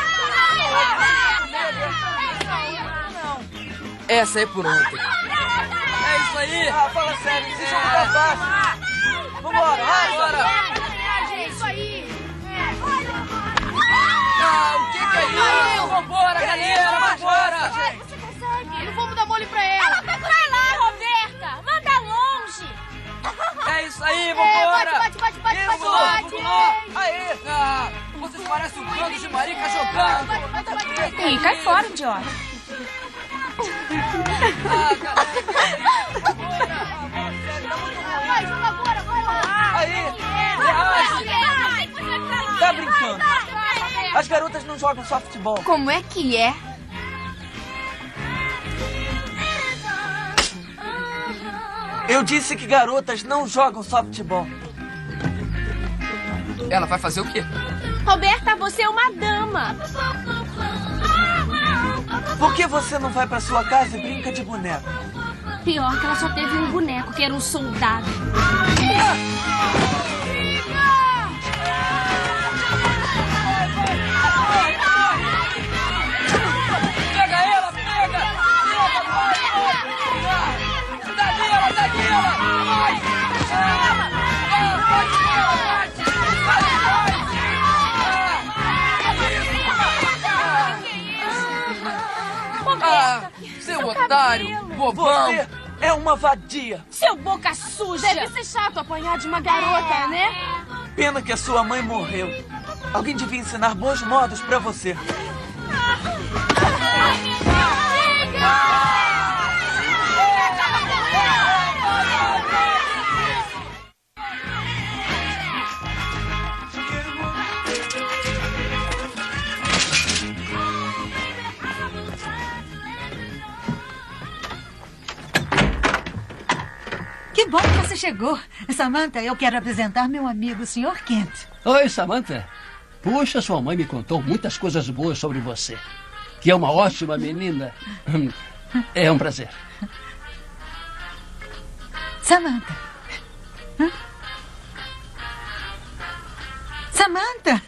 Essa é por ontem. É isso aí! Fala sério, esse jogo tá fácil! Vambora, bora! É isso aí! O que é isso? Vambora, galera, vambora! Você consegue! Não vamos dar mole pra ela! Ela vai lá, Roberta! Manda longe! É isso aí, vambora! Bate! Aí! Vocês parecem um bando de marica jogando! Ei, cai fora, idiota! Vai lá! Aí! Tá brincando! As garotas não jogam softball. Como é que é? Eu disse que garotas não jogam softball. Ela vai fazer o quê? Roberta, você é uma dama. Por que você não vai pra sua casa e brinca de boneco? Pior que ela só teve um boneco, que era um soldado. Pega ela! Dá nela! Vai! Seu otário! Bobão! Você é uma vadia! Seu boca suja! Deve ser chato apanhar de uma garota, né? Pena que a sua mãe morreu. Alguém devia ensinar bons modos pra você. Que bom que você chegou. Samantha, eu quero apresentar meu amigo, o Sr. Kent. Oi, Samantha. Puxa, sua mãe me contou muitas coisas boas sobre você. Que é uma ótima menina. É um prazer. Samantha. Samantha!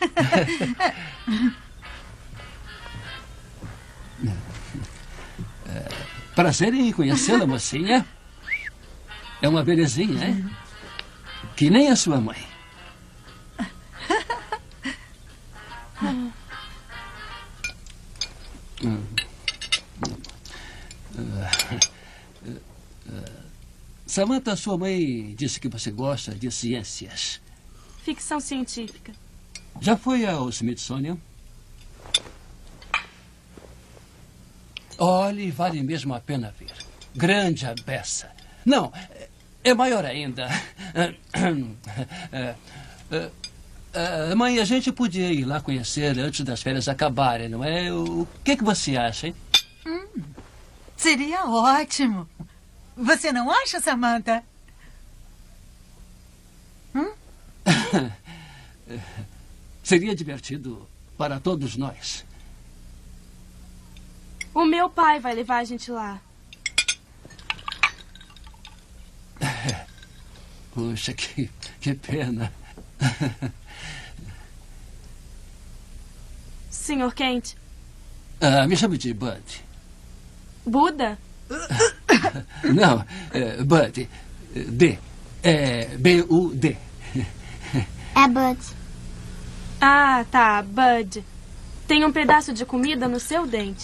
Prazer em conhecê-la, mocinha. É uma belezinha, hein? Que nem a sua mãe. Samantha, sua mãe disse que você gosta de ciências. Ficção científica. Já foi ao Smithsonian? Olhe, vale mesmo a pena ver. Grande a beça. Não, é maior ainda. Mãe, a gente podia ir lá conhecer antes das férias acabarem, não é? O que você acha, hein? Seria ótimo. Você não acha, Samantha? Seria divertido para todos nós. O meu pai vai levar a gente lá. Puxa, que pena. Sr. Kent. Me chame de Bud. Buda? Não, Bud. D. B-U-D. É Bud. Ah, tá, Bud. Tem um pedaço de comida no seu dente.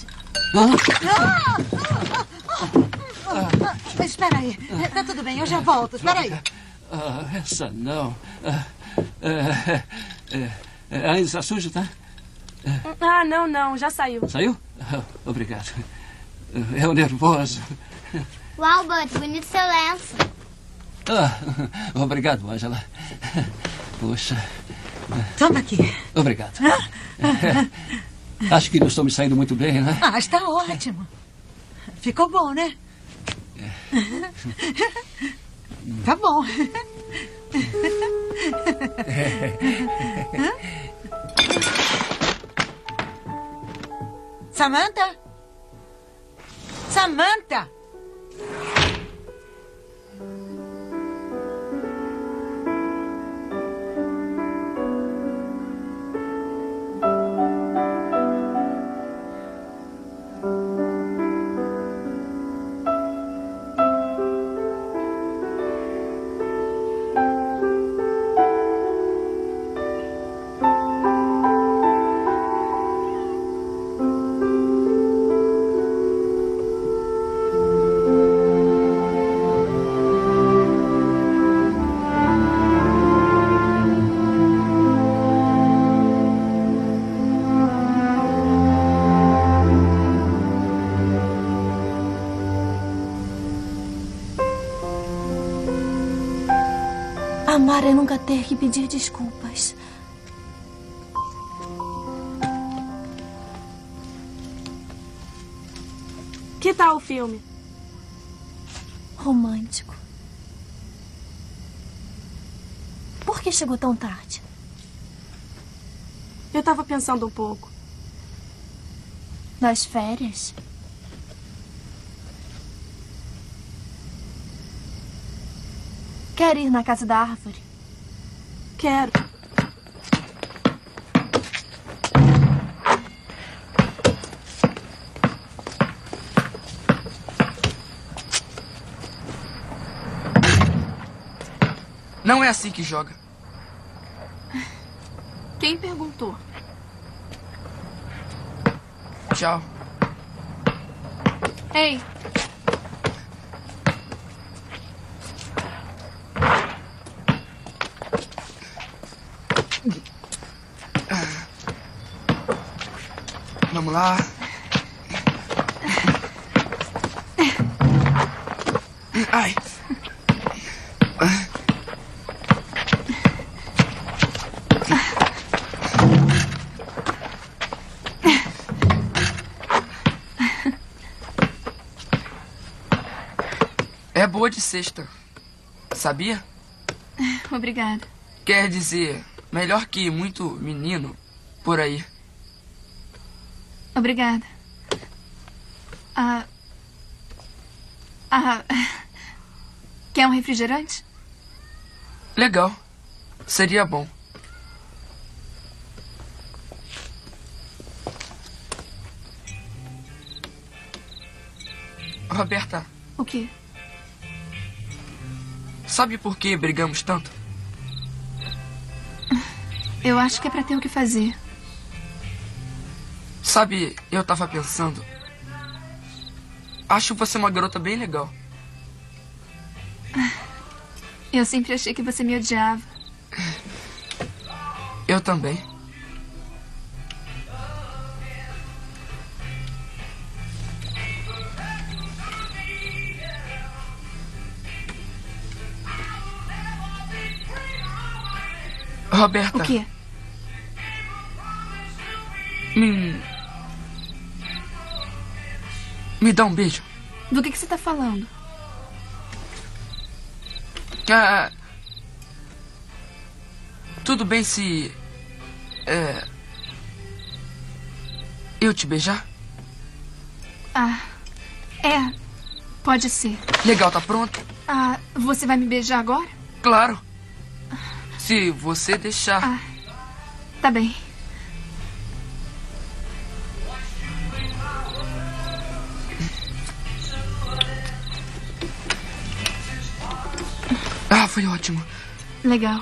Espera aí. Tá tudo bem, eu já volto. Espera aí. Essa não. Ainda está sujo, tá? Ah, não, já saiu. Saiu? Obrigado. É o nervoso. Uau, Bud, bonito seu lenço. Obrigado, Angela. Puxa. Toma aqui. Obrigado. Acho que não estou me saindo muito bem, né? Está ótimo. Ficou bom, né? Tá bom. Samantha? Samantha! Amar é nunca ter que pedir desculpas. Que tal o filme? Romântico. Por que chegou tão tarde? Eu estava pensando um pouco. Nas férias? Quer ir na casa da árvore? Quero. Não é assim que joga. Quem perguntou? Tchau. Ei. Vamos lá. Ai. É boa de cesta. Sabia? Obrigada. Quer dizer, melhor que muito menino por aí. Obrigada. Quer um refrigerante? Legal. Seria bom. Roberta, O quê? sabe por que brigamos tanto? Eu acho que é pra ter o que fazer. Sabe, eu tava pensando. Acho você uma garota bem legal. Eu sempre achei que você me odiava. Eu também. Roberta. O quê? Me dá um beijo. Do que você tá falando? Tudo bem se... eu te beijar? Pode ser. Legal, tá pronto? Você vai me beijar agora? Claro. Se você deixar. Tá bem. Foi ótimo. Legal.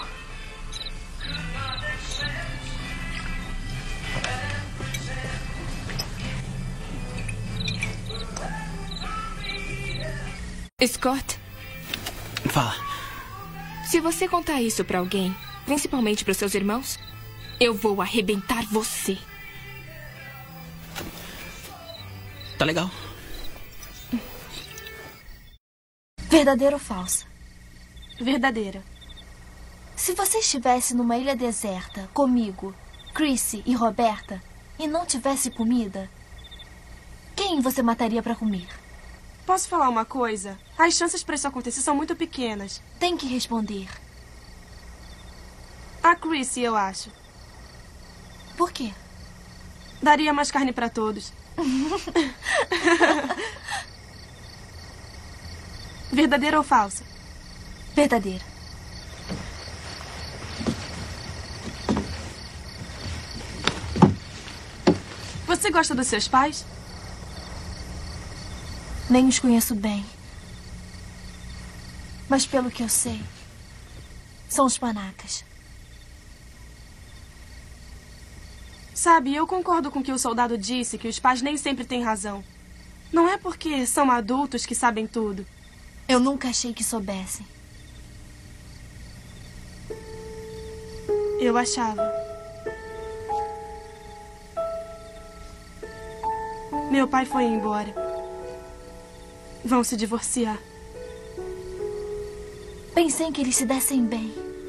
Scott, Fala. se você contar isso pra alguém, principalmente pros seus irmãos, eu vou arrebentar você. Tá legal. Verdadeira ou falsa? Verdadeira. Se você estivesse numa ilha deserta, comigo, Chrissy e Roberta, e não tivesse comida, quem você mataria pra comer? Posso falar uma coisa? As chances pra isso acontecer são muito pequenas. Tem que responder. A Chrissy, eu acho. Por quê? Daria mais carne pra todos. Verdadeira ou falsa? Verdadeira. Você gosta dos seus pais? Nem os conheço bem. Mas pelo que eu sei, são os panacas. Sabe, eu concordo com o que o soldado disse, que os pais nem sempre têm razão. Não é porque são adultos que sabem tudo. Eu nunca achei que soubessem. Eu achava. Meu pai foi embora. Vão se divorciar. Pensei que eles se dessem bem.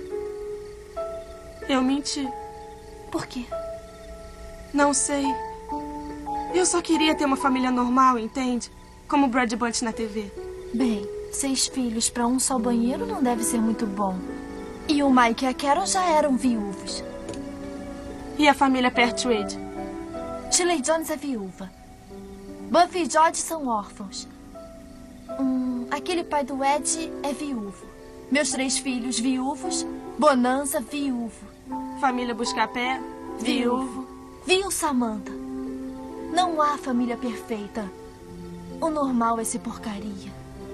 Eu menti. Por quê? Não sei. Eu só queria ter uma família normal, entende? Como Brad Bunch na TV. Bem, 6 filhos para um só banheiro não deve ser muito bom. E o Mike e a Carol já eram viúvos. E a família Pertwee? Shirley Jones é viúva. Buffy e George são órfãos. Aquele pai do Ed é viúvo. Meus 3 filhos viúvos. Bonanza, viúvo. Família Buscapé, viúvo. Viu, Samantha? Não há família perfeita. O normal é ser porcaria.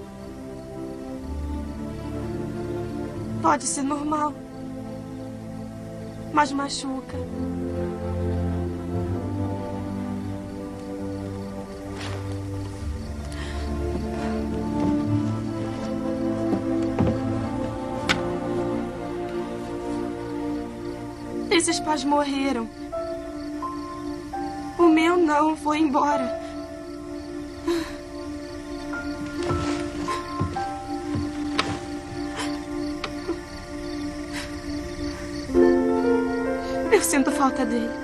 Pode ser normal. Mas machuca. Esses pais morreram. O meu não foi embora. Eu sinto falta dele.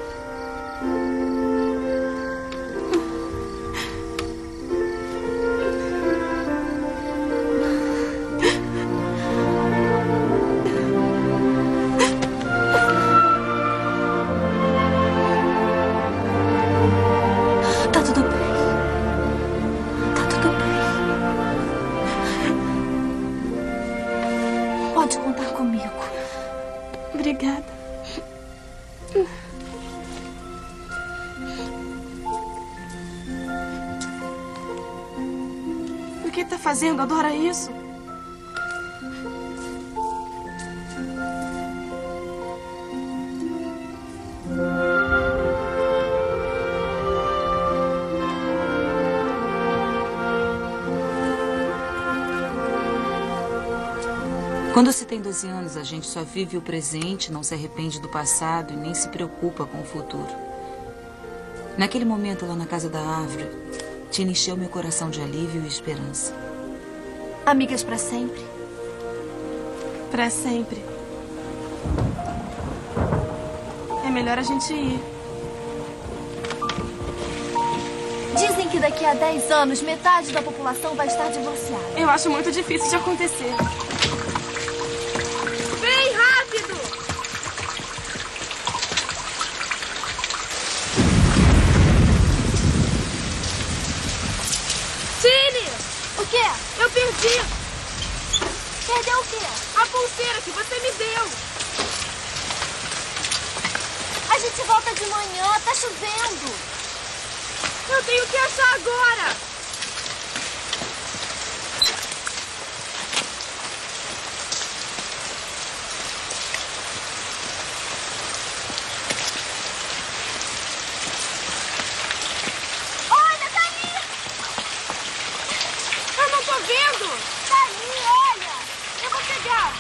Pode contar comigo. Obrigada. ele tá fazendo? Adora isso. Quando se tem 12 anos, a gente só vive o presente, não se arrepende do passado e nem se preocupa com o futuro. Naquele momento, lá na casa da árvore, Tina encheu meu coração de alívio e esperança. Amigas pra sempre? Pra sempre. É melhor a gente ir. Dizem que daqui a 10 anos, metade da população vai estar divorciada. Eu acho muito difícil de acontecer. Vem rápido! Tine! O quê? Eu perdi! Perdeu o quê? A pulseira que você me deu! A gente volta de manhã, tá chovendo! Eu tenho que achar agora! Olha, tá ali! Eu não tô vendo! Tá ali, olha! Eu vou pegar!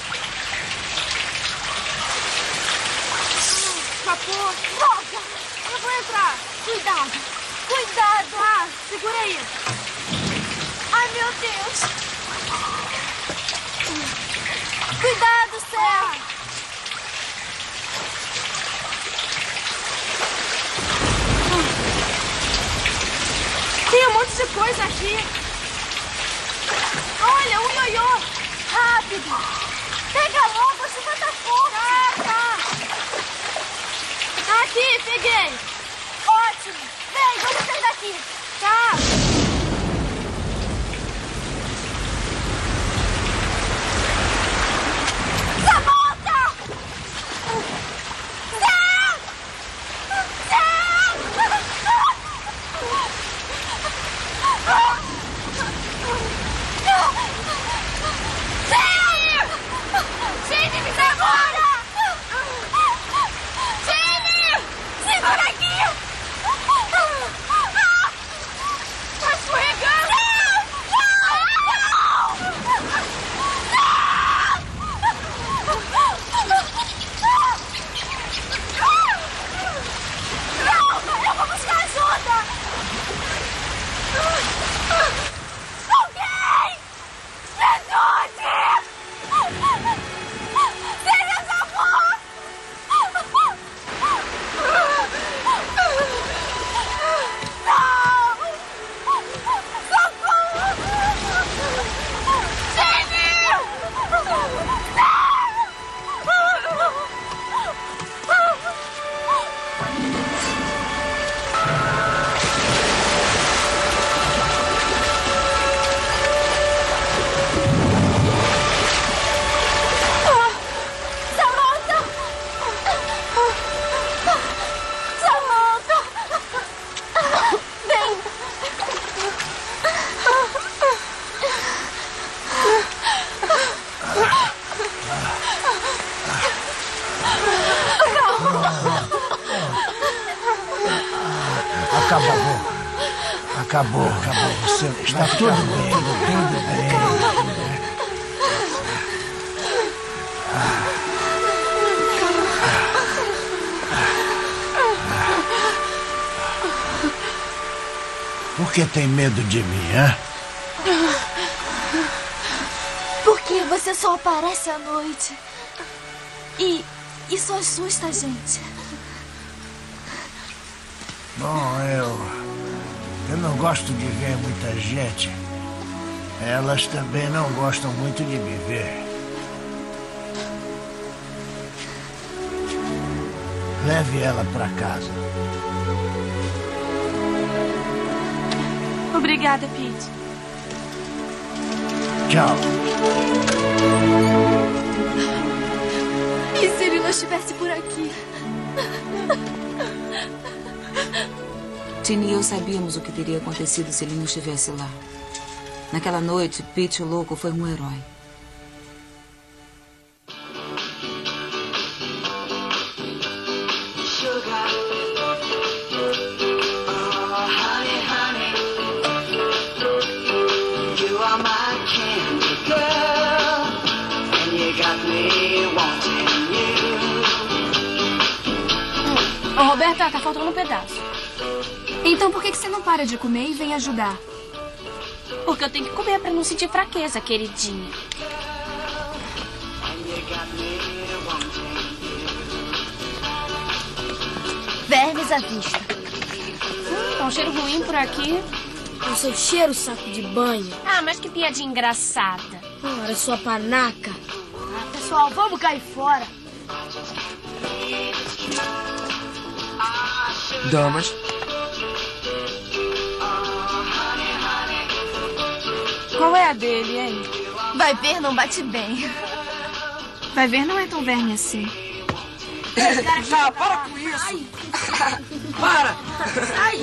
Escapou! Droga! Eu vou entrar! Cuidado! Cuidado! Ah, segura aí! Ai, meu Deus! Cuidado, Sam! Tem um monte de coisa aqui! Olha, um ioiô! Rápido! Pega logo, a chuva tá forte! Tá! Aqui, peguei! Ótimo! Vem, vamos sair daqui! Tá! Samantha! Sam! Gene, me segura! Gene! Segura aqui! Tá escorregando! Calma, eu vou buscar ajuda! Alguém! Me ajude! Seja favor! Acabou. Você está tudo bem, tudo bem. Por que tem medo de mim, hã? Porque você só aparece à noite. E isso assusta a gente. Bom, eu não gosto de ver muita gente. Elas também não gostam muito de me ver. Leve ela para casa. Obrigada, Pete. Tchau. E se ele não estivesse por aqui? Tina e eu sabíamos o que teria acontecido se ele não estivesse lá. Naquela noite, Pete o louco foi um herói. Ô, Roberta, tá faltando um pedaço. Então por que você não para de comer e vem ajudar? Porque eu tenho que comer pra não sentir fraqueza, queridinha. Vermes à vista. Tá um cheiro ruim por aqui. O seu cheiro, saco de banho. Ah, mas que piadinha engraçada. Ora, sua panaca. Pessoal, vamos cair fora. Damas. Qual é a dele, hein? Vai ver, não bate bem. Vai ver, não é tão verme assim. Já, para com isso. Para. Ai.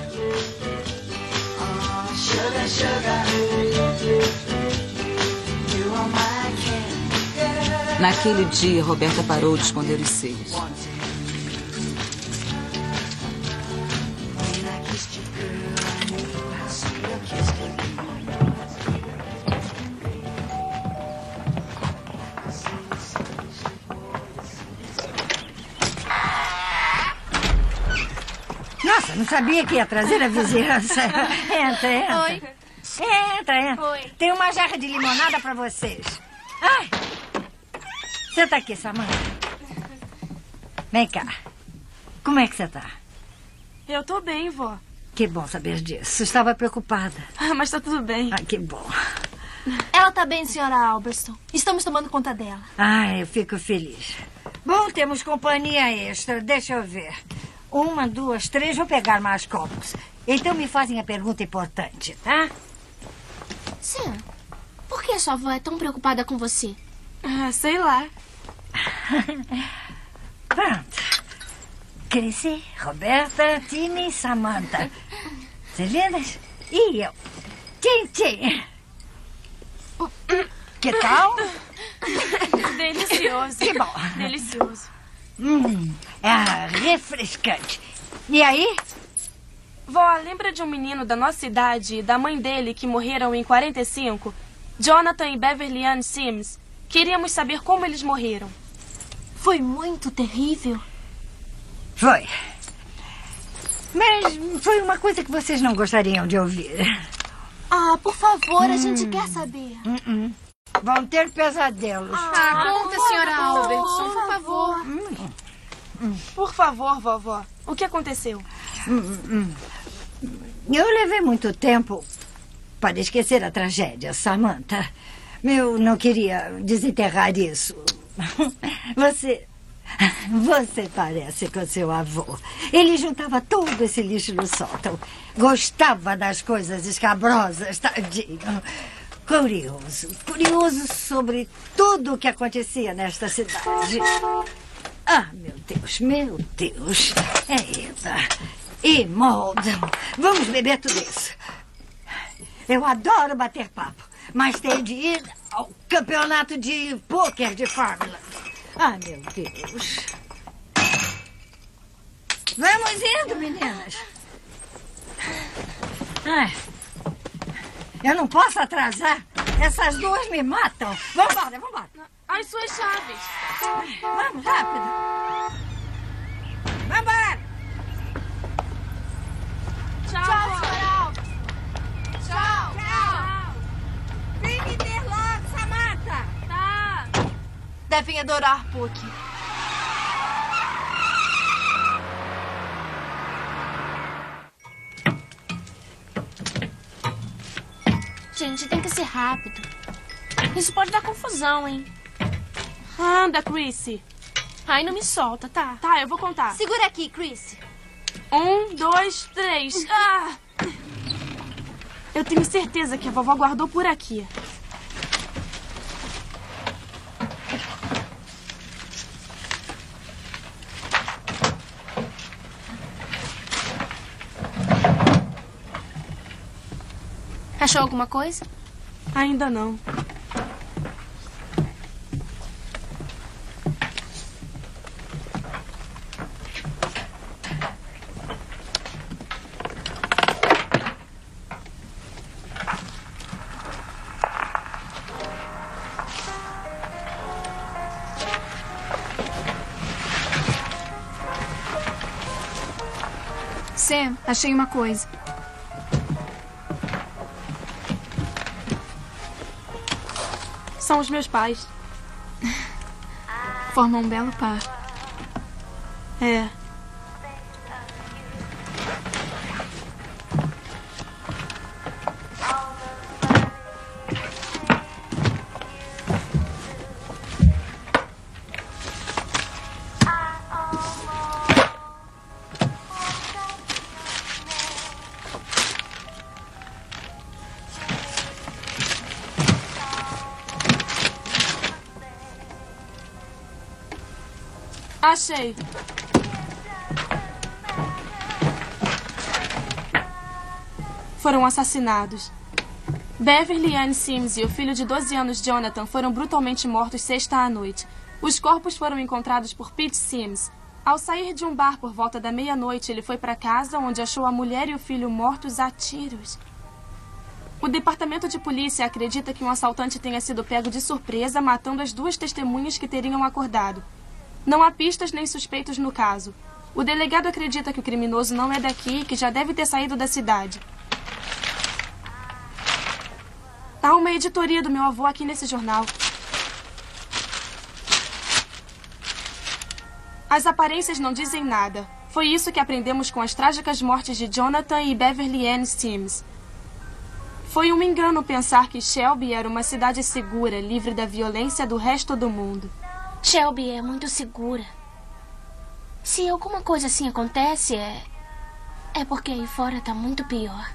Naquele dia, Roberta parou de esconder os seios. Nossa, não sabia que ia trazer a vizinhança. Entra, entra. Oi. Entra. Oi. Tem uma jarra de limonada pra vocês. Ai. Senta aqui, Samantha. Vem cá. Como é que você tá? Eu tô bem, vó. Que bom saber disso. Estava preocupada. Mas tá tudo bem. Ah, que bom. Ela tá bem, senhora Alberston. Estamos tomando conta dela. Ah, eu fico feliz. Bom, temos companhia extra. Deixa eu ver. 1, 2, 3. Vou pegar mais copos. Então me fazem a pergunta importante, tá? Sam, por que sua avó é tão preocupada com você? Sei lá. Pronto. Cresci, Roberta, Tini e Samantha. Vocês lindas? E eu. Tchim, tchim. Que tal? Delicioso. Que bom. Delicioso. É refrescante. E aí? Vó, lembra de um menino da nossa idade e da mãe dele que morreram em 45? Jonathan e Beverly Ann Sims. Queríamos saber como eles morreram. Foi muito terrível. Foi. Mas foi uma coisa que vocês não gostariam de ouvir. Ah, por favor, a gente quer saber. Vão ter pesadelos. Conta, senhora Albertson, por favor. Por favor, vovó. O que aconteceu? Eu levei muito tempo para esquecer a tragédia, Samantha. Eu não queria desenterrar isso. Você parece com seu avô. Ele juntava todo esse lixo no sótão. Gostava das coisas escabrosas, tadinho. Curioso sobre tudo o que acontecia nesta cidade. Ah, meu Deus. É Eva e Malden. Vamos beber tudo isso. Eu adoro bater papo, mas tenho de ir ao campeonato de pôquer de Farmland. Ah, meu Deus. Vamos indo, meninas. Ai, eu não posso atrasar. Essas duas me matam. Vambora. As suas chaves. Vamos, rápido. Vambora. Tchau, vó. Tchau. Vem me ver logo, Samantha. Tá. Devem adorar poker. Gente, tem que ser rápido. Isso pode dar confusão, hein? Anda, Chrissy. Ai, não me solta, tá? Tá, eu vou contar. Segura aqui, Chris. 1, 2, 3. Ah! Eu tenho certeza que a vovó guardou por aqui. Achou alguma coisa? Ainda não. Sam, achei uma coisa. São os meus pais. Formam um belo par. É. Achei. Foram assassinados. Beverly Ann Sims e o filho de 12 anos, Jonathan, foram brutalmente mortos sexta à noite. Os corpos foram encontrados por Pete Sims. Ao sair de um bar por volta da meia-noite, ele foi para casa, onde achou a mulher e o filho mortos a tiros. O departamento de polícia acredita que um assaltante tenha sido pego de surpresa, matando as duas testemunhas que teriam acordado. Não há pistas nem suspeitos no caso. O delegado acredita que o criminoso não é daqui e que já deve ter saído da cidade. Há uma editoria do meu avô aqui nesse jornal. As aparências não dizem nada. Foi isso que aprendemos com as trágicas mortes de Jonathan e Beverly Ann Sims. Foi um engano pensar que Shelby era uma cidade segura, livre da violência do resto do mundo. Shelby é muito segura. Se alguma coisa assim acontece, é porque aí fora tá muito pior.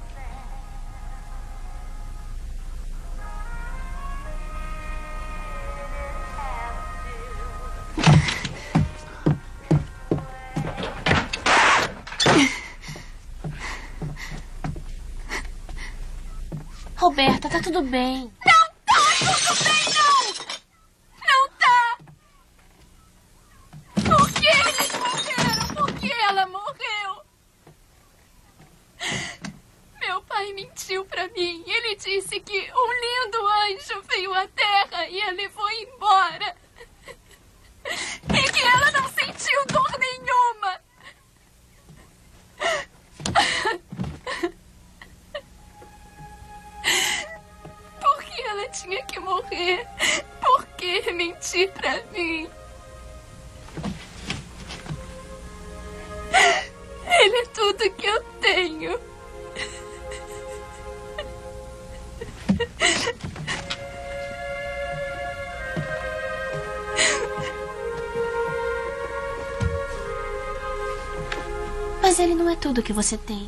Roberta, tá tudo bem. Não tá tudo bem, não! Não tá! Por que eles morreram? Por que ela morreu? Meu pai mentiu pra mim. Ele disse que um lindo anjo veio à Terra e ele foi embora. E que ela não sentiu dor nenhuma. Por que ela tinha que morrer? Por que mentir pra mim? Ele é tudo que eu tenho. Mas ele não é tudo que você tem.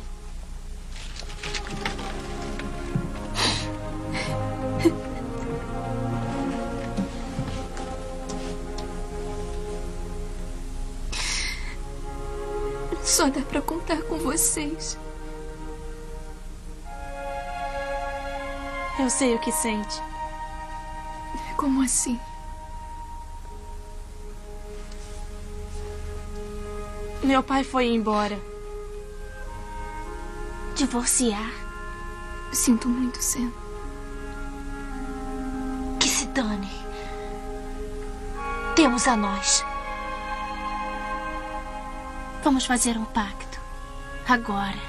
Só dá pra contar com vocês. Eu sei o que sente. Como assim? Meu pai foi embora. Divorciar? Sinto muito, Sam. Que se dane. Temos a nós. Vamos fazer um pacto. Agora.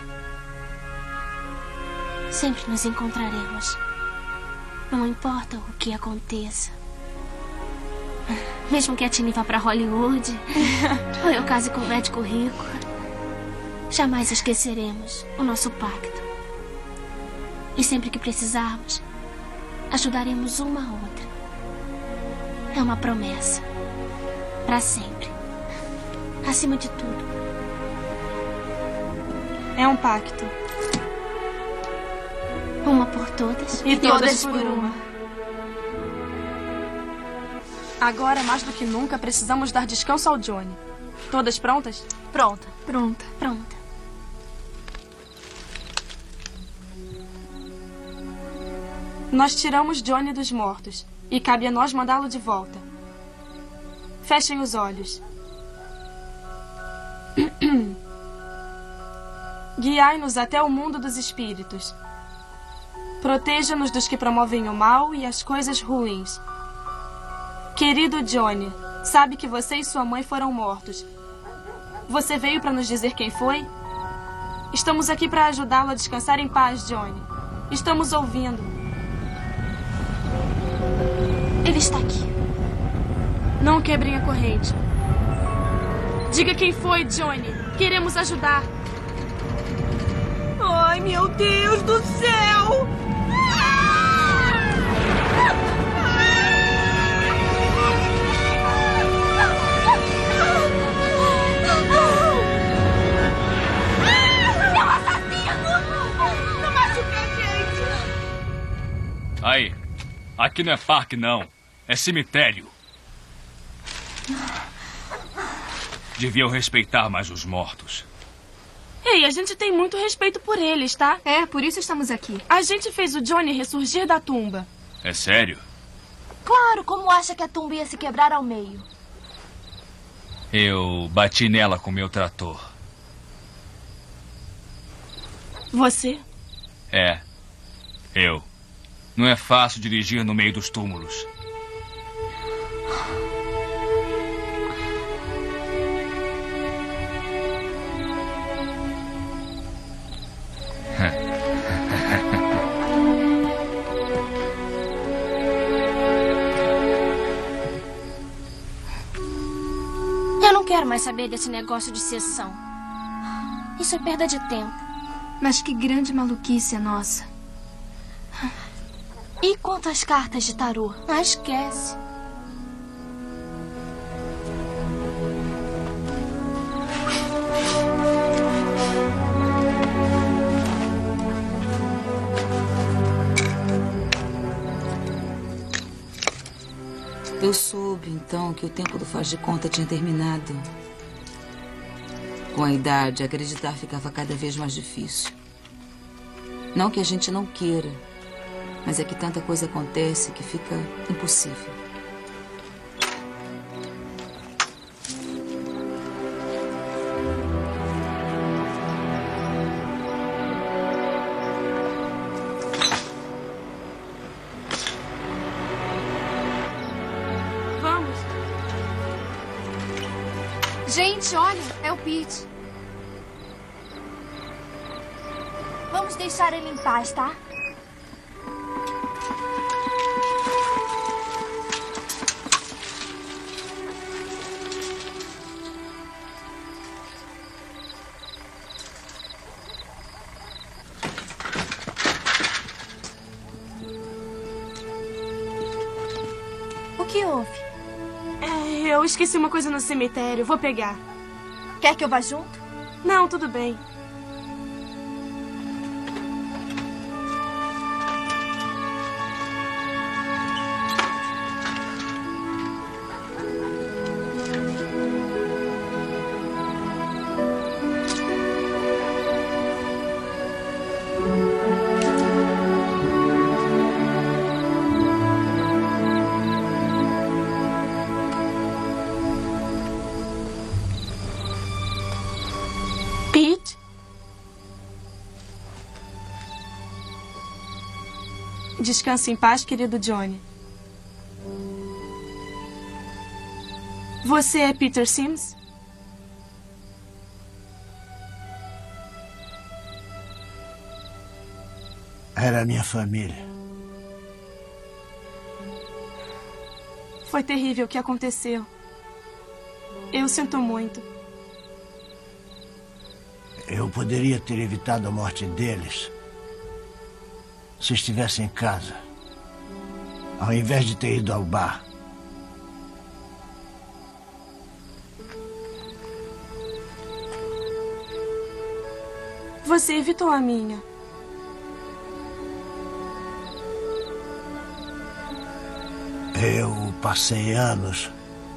Sempre nos encontraremos. Não importa o que aconteça. Mesmo que a Tini vá para Hollywood, ou eu case com um médico rico, jamais esqueceremos o nosso pacto. E sempre que precisarmos, ajudaremos uma a outra. É uma promessa. Para sempre. Acima de tudo. É um pacto. Uma por todas. E todas por uma. Agora, mais do que nunca, precisamos dar descanso ao Johnny. Todas prontas? Pronta. Pronta. Pronta. Nós tiramos Johnny dos mortos e cabe a nós mandá-lo de volta. Fechem os olhos. Guiai-nos até o mundo dos espíritos. Proteja-nos dos que promovem o mal e as coisas ruins. Querido Johnny, sabe que você e sua mãe foram mortos. Você veio para nos dizer quem foi? Estamos aqui para ajudá-lo a descansar em paz, Johnny. Estamos ouvindo. Ele está aqui. Não quebrem a corrente. Diga quem foi, Johnny. Queremos ajudar. Ai, meu Deus do céu! Seu assassino! Não machuque a gente! Aí, aqui não é parque, não. É cemitério. Deviam respeitar mais os mortos. Ei, a gente tem muito respeito por eles, tá? É, por isso estamos aqui. A gente fez o Johnny ressurgir da tumba. É sério? Claro, como acha que a tumba ia se quebrar ao meio? Eu bati nela com meu trator. Você? É, eu. Não é fácil dirigir no meio dos túmulos. Eu não quero mais saber desse negócio de sessão. Isso é perda de tempo. Mas que grande maluquice a nossa. E quanto às cartas de tarô? Ah, esquece. Eu soube, então, que o tempo do faz de conta tinha terminado. Com a idade, acreditar ficava cada vez mais difícil. Não que a gente não queira, mas é que tanta coisa acontece que fica impossível. Gente, olha, é o Pete. Vamos deixar ele em paz, tá? O que houve? Eu esqueci uma coisa no cemitério. Vou pegar. Quer que eu vá junto? Não, tudo bem. Descanse em paz, querido Johnny. Você é Peter Sims? Era a minha família. Foi terrível o que aconteceu. Eu sinto muito. Eu poderia ter evitado a morte deles se estivesse em casa, ao invés de ter ido ao bar. Você evitou a minha. Eu passei anos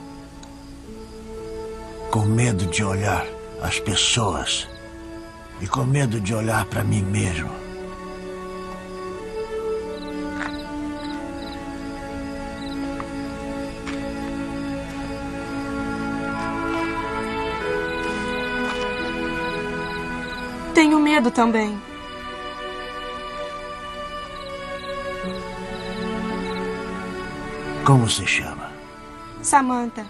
com medo de olhar as pessoas e com medo de olhar para mim mesmo. medo também. Como se chama? Samantha.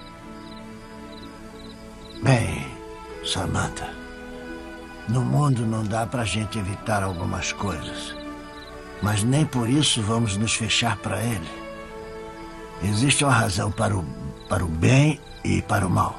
Bem, Samantha, no mundo não dá pra gente evitar algumas coisas. Mas nem por isso vamos nos fechar para ele. Existe uma razão para o bem e para o mal.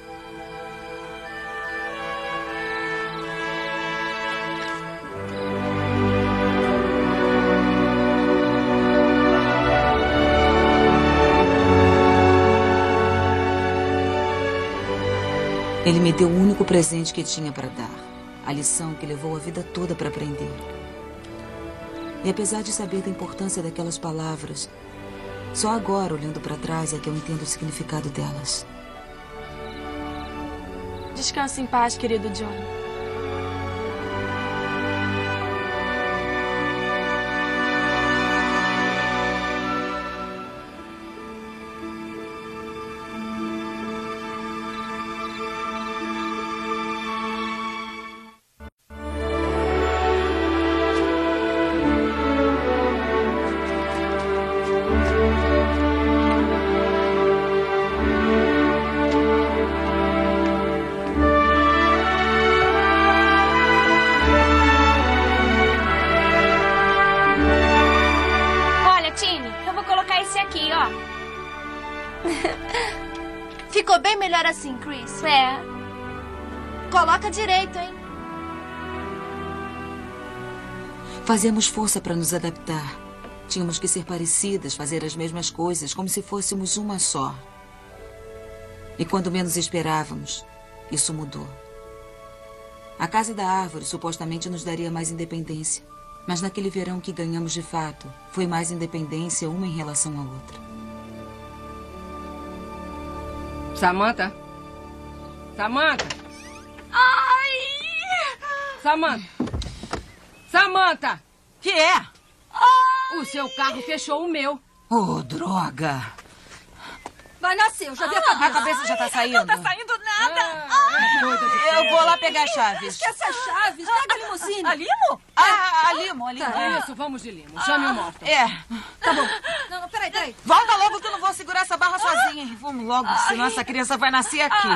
Ele me deu o único presente que tinha para dar. A lição que levou a vida toda para aprender. E apesar de saber da importância daquelas palavras, só agora, olhando para trás, é que eu entendo o significado delas. Descanse em paz, querido Johnny. Ficou bem melhor assim, Chris. É. Coloca direito, hein? Fazíamos força para nos adaptar. Tínhamos que ser parecidas, fazer as mesmas coisas, como se fôssemos uma só. E quando menos esperávamos, isso mudou. A casa da árvore supostamente nos daria mais independência. Mas naquele verão que ganhamos de fato, foi mais independência uma em relação à outra. Samantha? Samantha? Ai! Samantha? Samantha! Que é? O seu carro fechou o meu. Oh, droga! Vai nascer, eu já vi a cabeça. A cabeça já tá saindo. Não tá saindo nada. Eu vou lá pegar as chaves. Esquece as chaves. Pega a limusine. A limo? A limo. Tá. Isso, vamos de limo. Chame o Morton. É. Tá bom. Não, peraí. Volta logo que eu não vou segurar essa barra sozinha. Vamos logo, senão essa criança vai nascer aqui.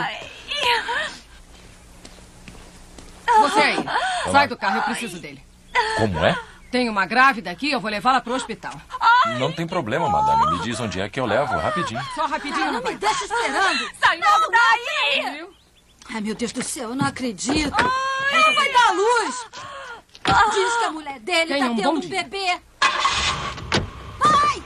Você aí. Sai do carro, eu preciso dele. Como é? Tem uma grávida aqui, eu vou levá-la pro hospital. Não tem problema, madame. Me diz onde é que eu levo, rapidinho. Só rapidinho, não me deixa esperando. Sai logo daí! Ai, meu Deus do céu, eu não acredito. Ela vai dar à luz. Diz que a mulher dele Tenha tá um tendo bom um dia. bebê. Ai!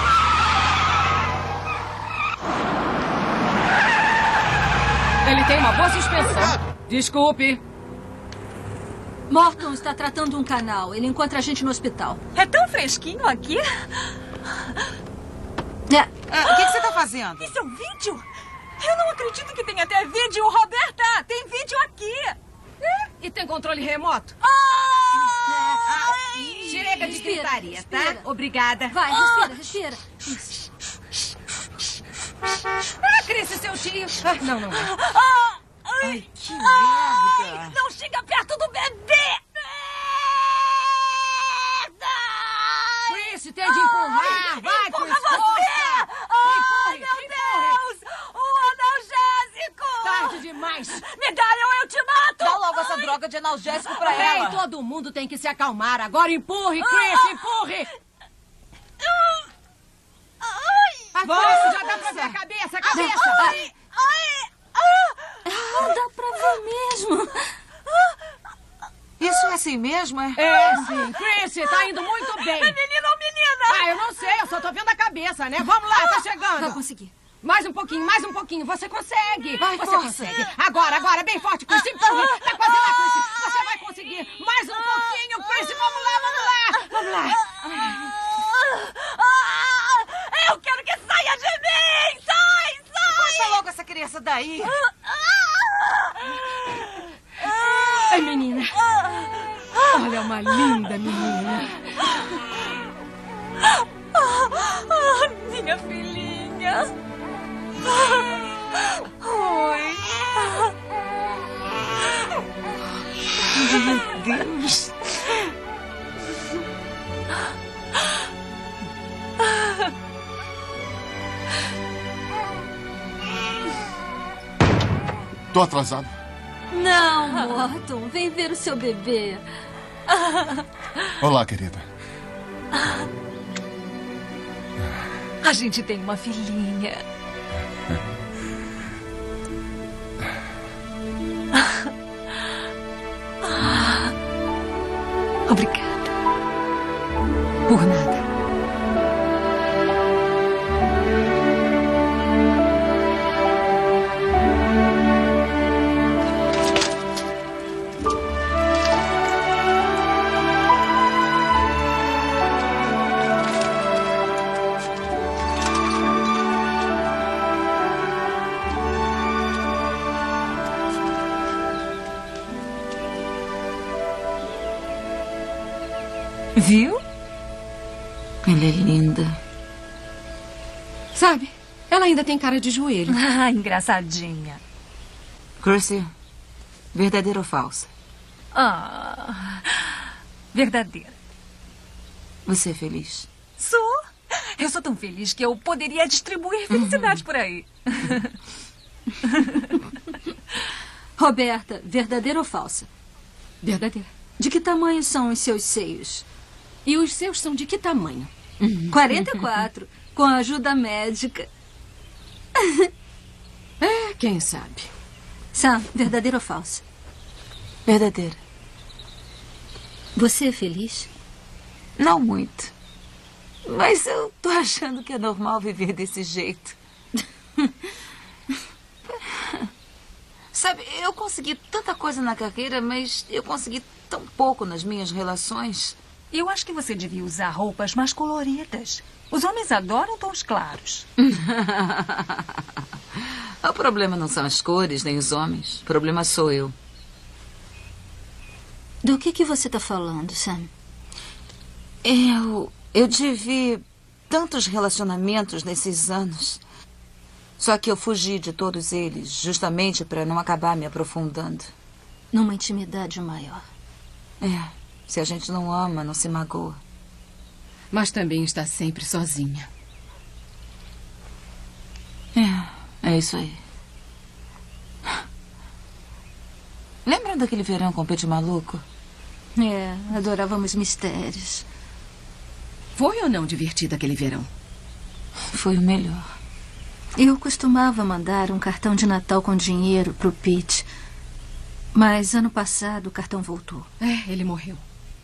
Ele tem uma boa suspensão. Desculpe. Morton está tratando um canal. Ele encontra a gente no hospital. É tão fresquinho aqui. O que você tá fazendo? Isso é um vídeo? Eu não acredito que tem até vídeo, Roberta. Tem vídeo aqui. E tem controle remoto? Chega de Respira, gritaria, tá? respira. Obrigada. Vai, respira. Cris, seu tio. Não. Ai, que merda. Não chega perto do bebê. Chris, tem de empurrar. Vai, Empurra Chris, você. força. Ai, Empurre, meu Deus. O analgésico. Tarde demais. Me dá, eu te mato. Dá logo essa droga de analgésico pra ela. Ei, todo mundo tem que se acalmar. Agora empurre, Chris, empurre. Agora já dá pra ver a cabeça. Não dá pra ver mesmo. Isso é assim mesmo, é? É, sim. Chris, tá indo muito bem. É menino ou menina? Eu não sei, eu só tô vendo a cabeça, né? Vamos lá, tá chegando. Vai conseguir. Mais um pouquinho. Você consegue. Vai, você força. consegue. Agora, bem forte, Chris. Empurre. Tá quase lá, Chris. Você vai conseguir. Mais um pouquinho, Chris. Vamos lá. Eu quero que saia de mim. Sai. Puxa logo essa criança daí. Ai, menina. Olha, uma linda menina. Minha filhinha. Oi. Deus. Tô atrasado. Não, Morton. Vem ver o seu bebê. Olá, querida. A gente tem uma filhinha. Obrigada. Por nada. Viu? Ela é linda. Sabe, ela ainda tem cara de joelho. Ah, engraçadinha. Chrissy, verdadeira ou falsa? Ah, verdadeira. Você é feliz? Sou. Eu sou tão feliz que eu poderia distribuir felicidade por aí. Roberta, verdadeira ou falsa? Verdadeira. De que tamanho são os seus seios? E os seus são de que tamanho? 44, com a ajuda médica. É, quem sabe. Sam, verdadeira ou falsa? Verdadeira. Você é feliz? Não muito. Mas eu tô achando que é normal viver desse jeito. Sabe, eu consegui tanta coisa na carreira, mas eu consegui tão pouco nas minhas relações. Eu acho que você devia usar roupas mais coloridas. Os homens adoram tons claros. O problema não são as cores, nem os homens. O problema sou eu. Do que você está falando, Sam? Eu tive tantos relacionamentos nesses anos. Só que eu fugi de todos eles, justamente para não acabar me aprofundando. Numa intimidade maior. Se a gente não ama, não se magoa. Mas também está sempre sozinha. É isso aí. Lembram daquele verão com o Pete Maluco? Adorávamos mistérios. Foi ou não divertido aquele verão? Foi o melhor. Eu costumava mandar um cartão de Natal com dinheiro pro Pete. Mas ano passado o cartão voltou. Ele morreu.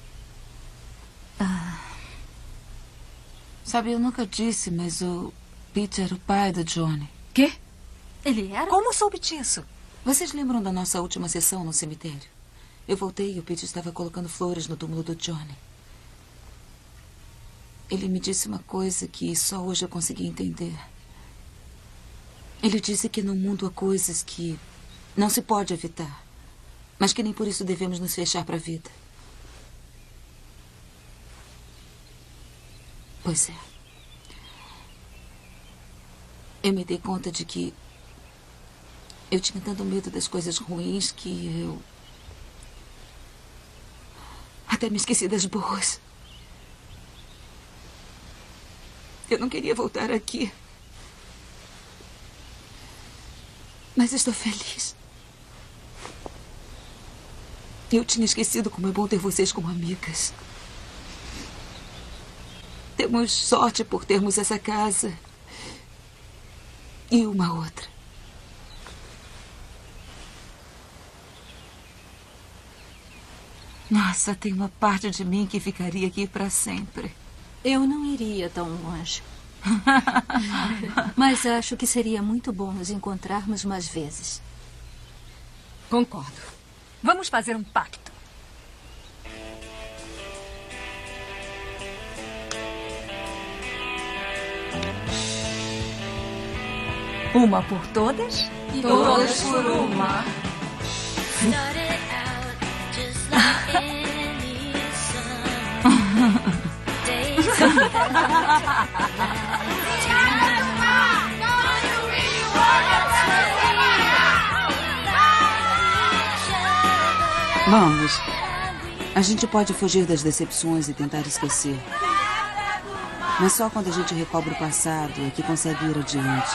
Sabe, eu nunca disse, mas o Pete era o pai do Johnny. Quê? Ele era? Como soube disso? Vocês lembram da nossa última sessão no cemitério? Eu voltei e o Pete estava colocando flores no túmulo do Johnny. Ele me disse uma coisa que só hoje eu consegui entender. Ele disse que no mundo há coisas que não se pode evitar, mas que nem por isso devemos nos fechar para a vida. Pois é. Eu me dei conta de que eu tinha tanto medo das coisas ruins que eu até me esqueci das boas. Eu não queria voltar aqui. Mas estou feliz. Eu tinha esquecido como é bom ter vocês como amigas. Temos sorte por termos essa casa. E uma outra. Nossa, tem uma parte de mim que ficaria aqui para sempre. Eu não iria tão longe. Mas acho que seria muito bom nos encontrarmos mais vezes. Concordo. Vamos fazer um pacto. Uma por todas e todas por uma. Vamos. A gente pode fugir das decepções e tentar esquecer. Mas só quando a gente recobre o passado é que consegue ir adiante.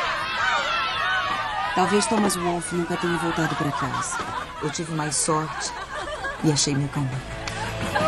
Talvez Thomas Wolfe nunca tenha voltado para casa. Eu tive mais sorte e achei meu caminho.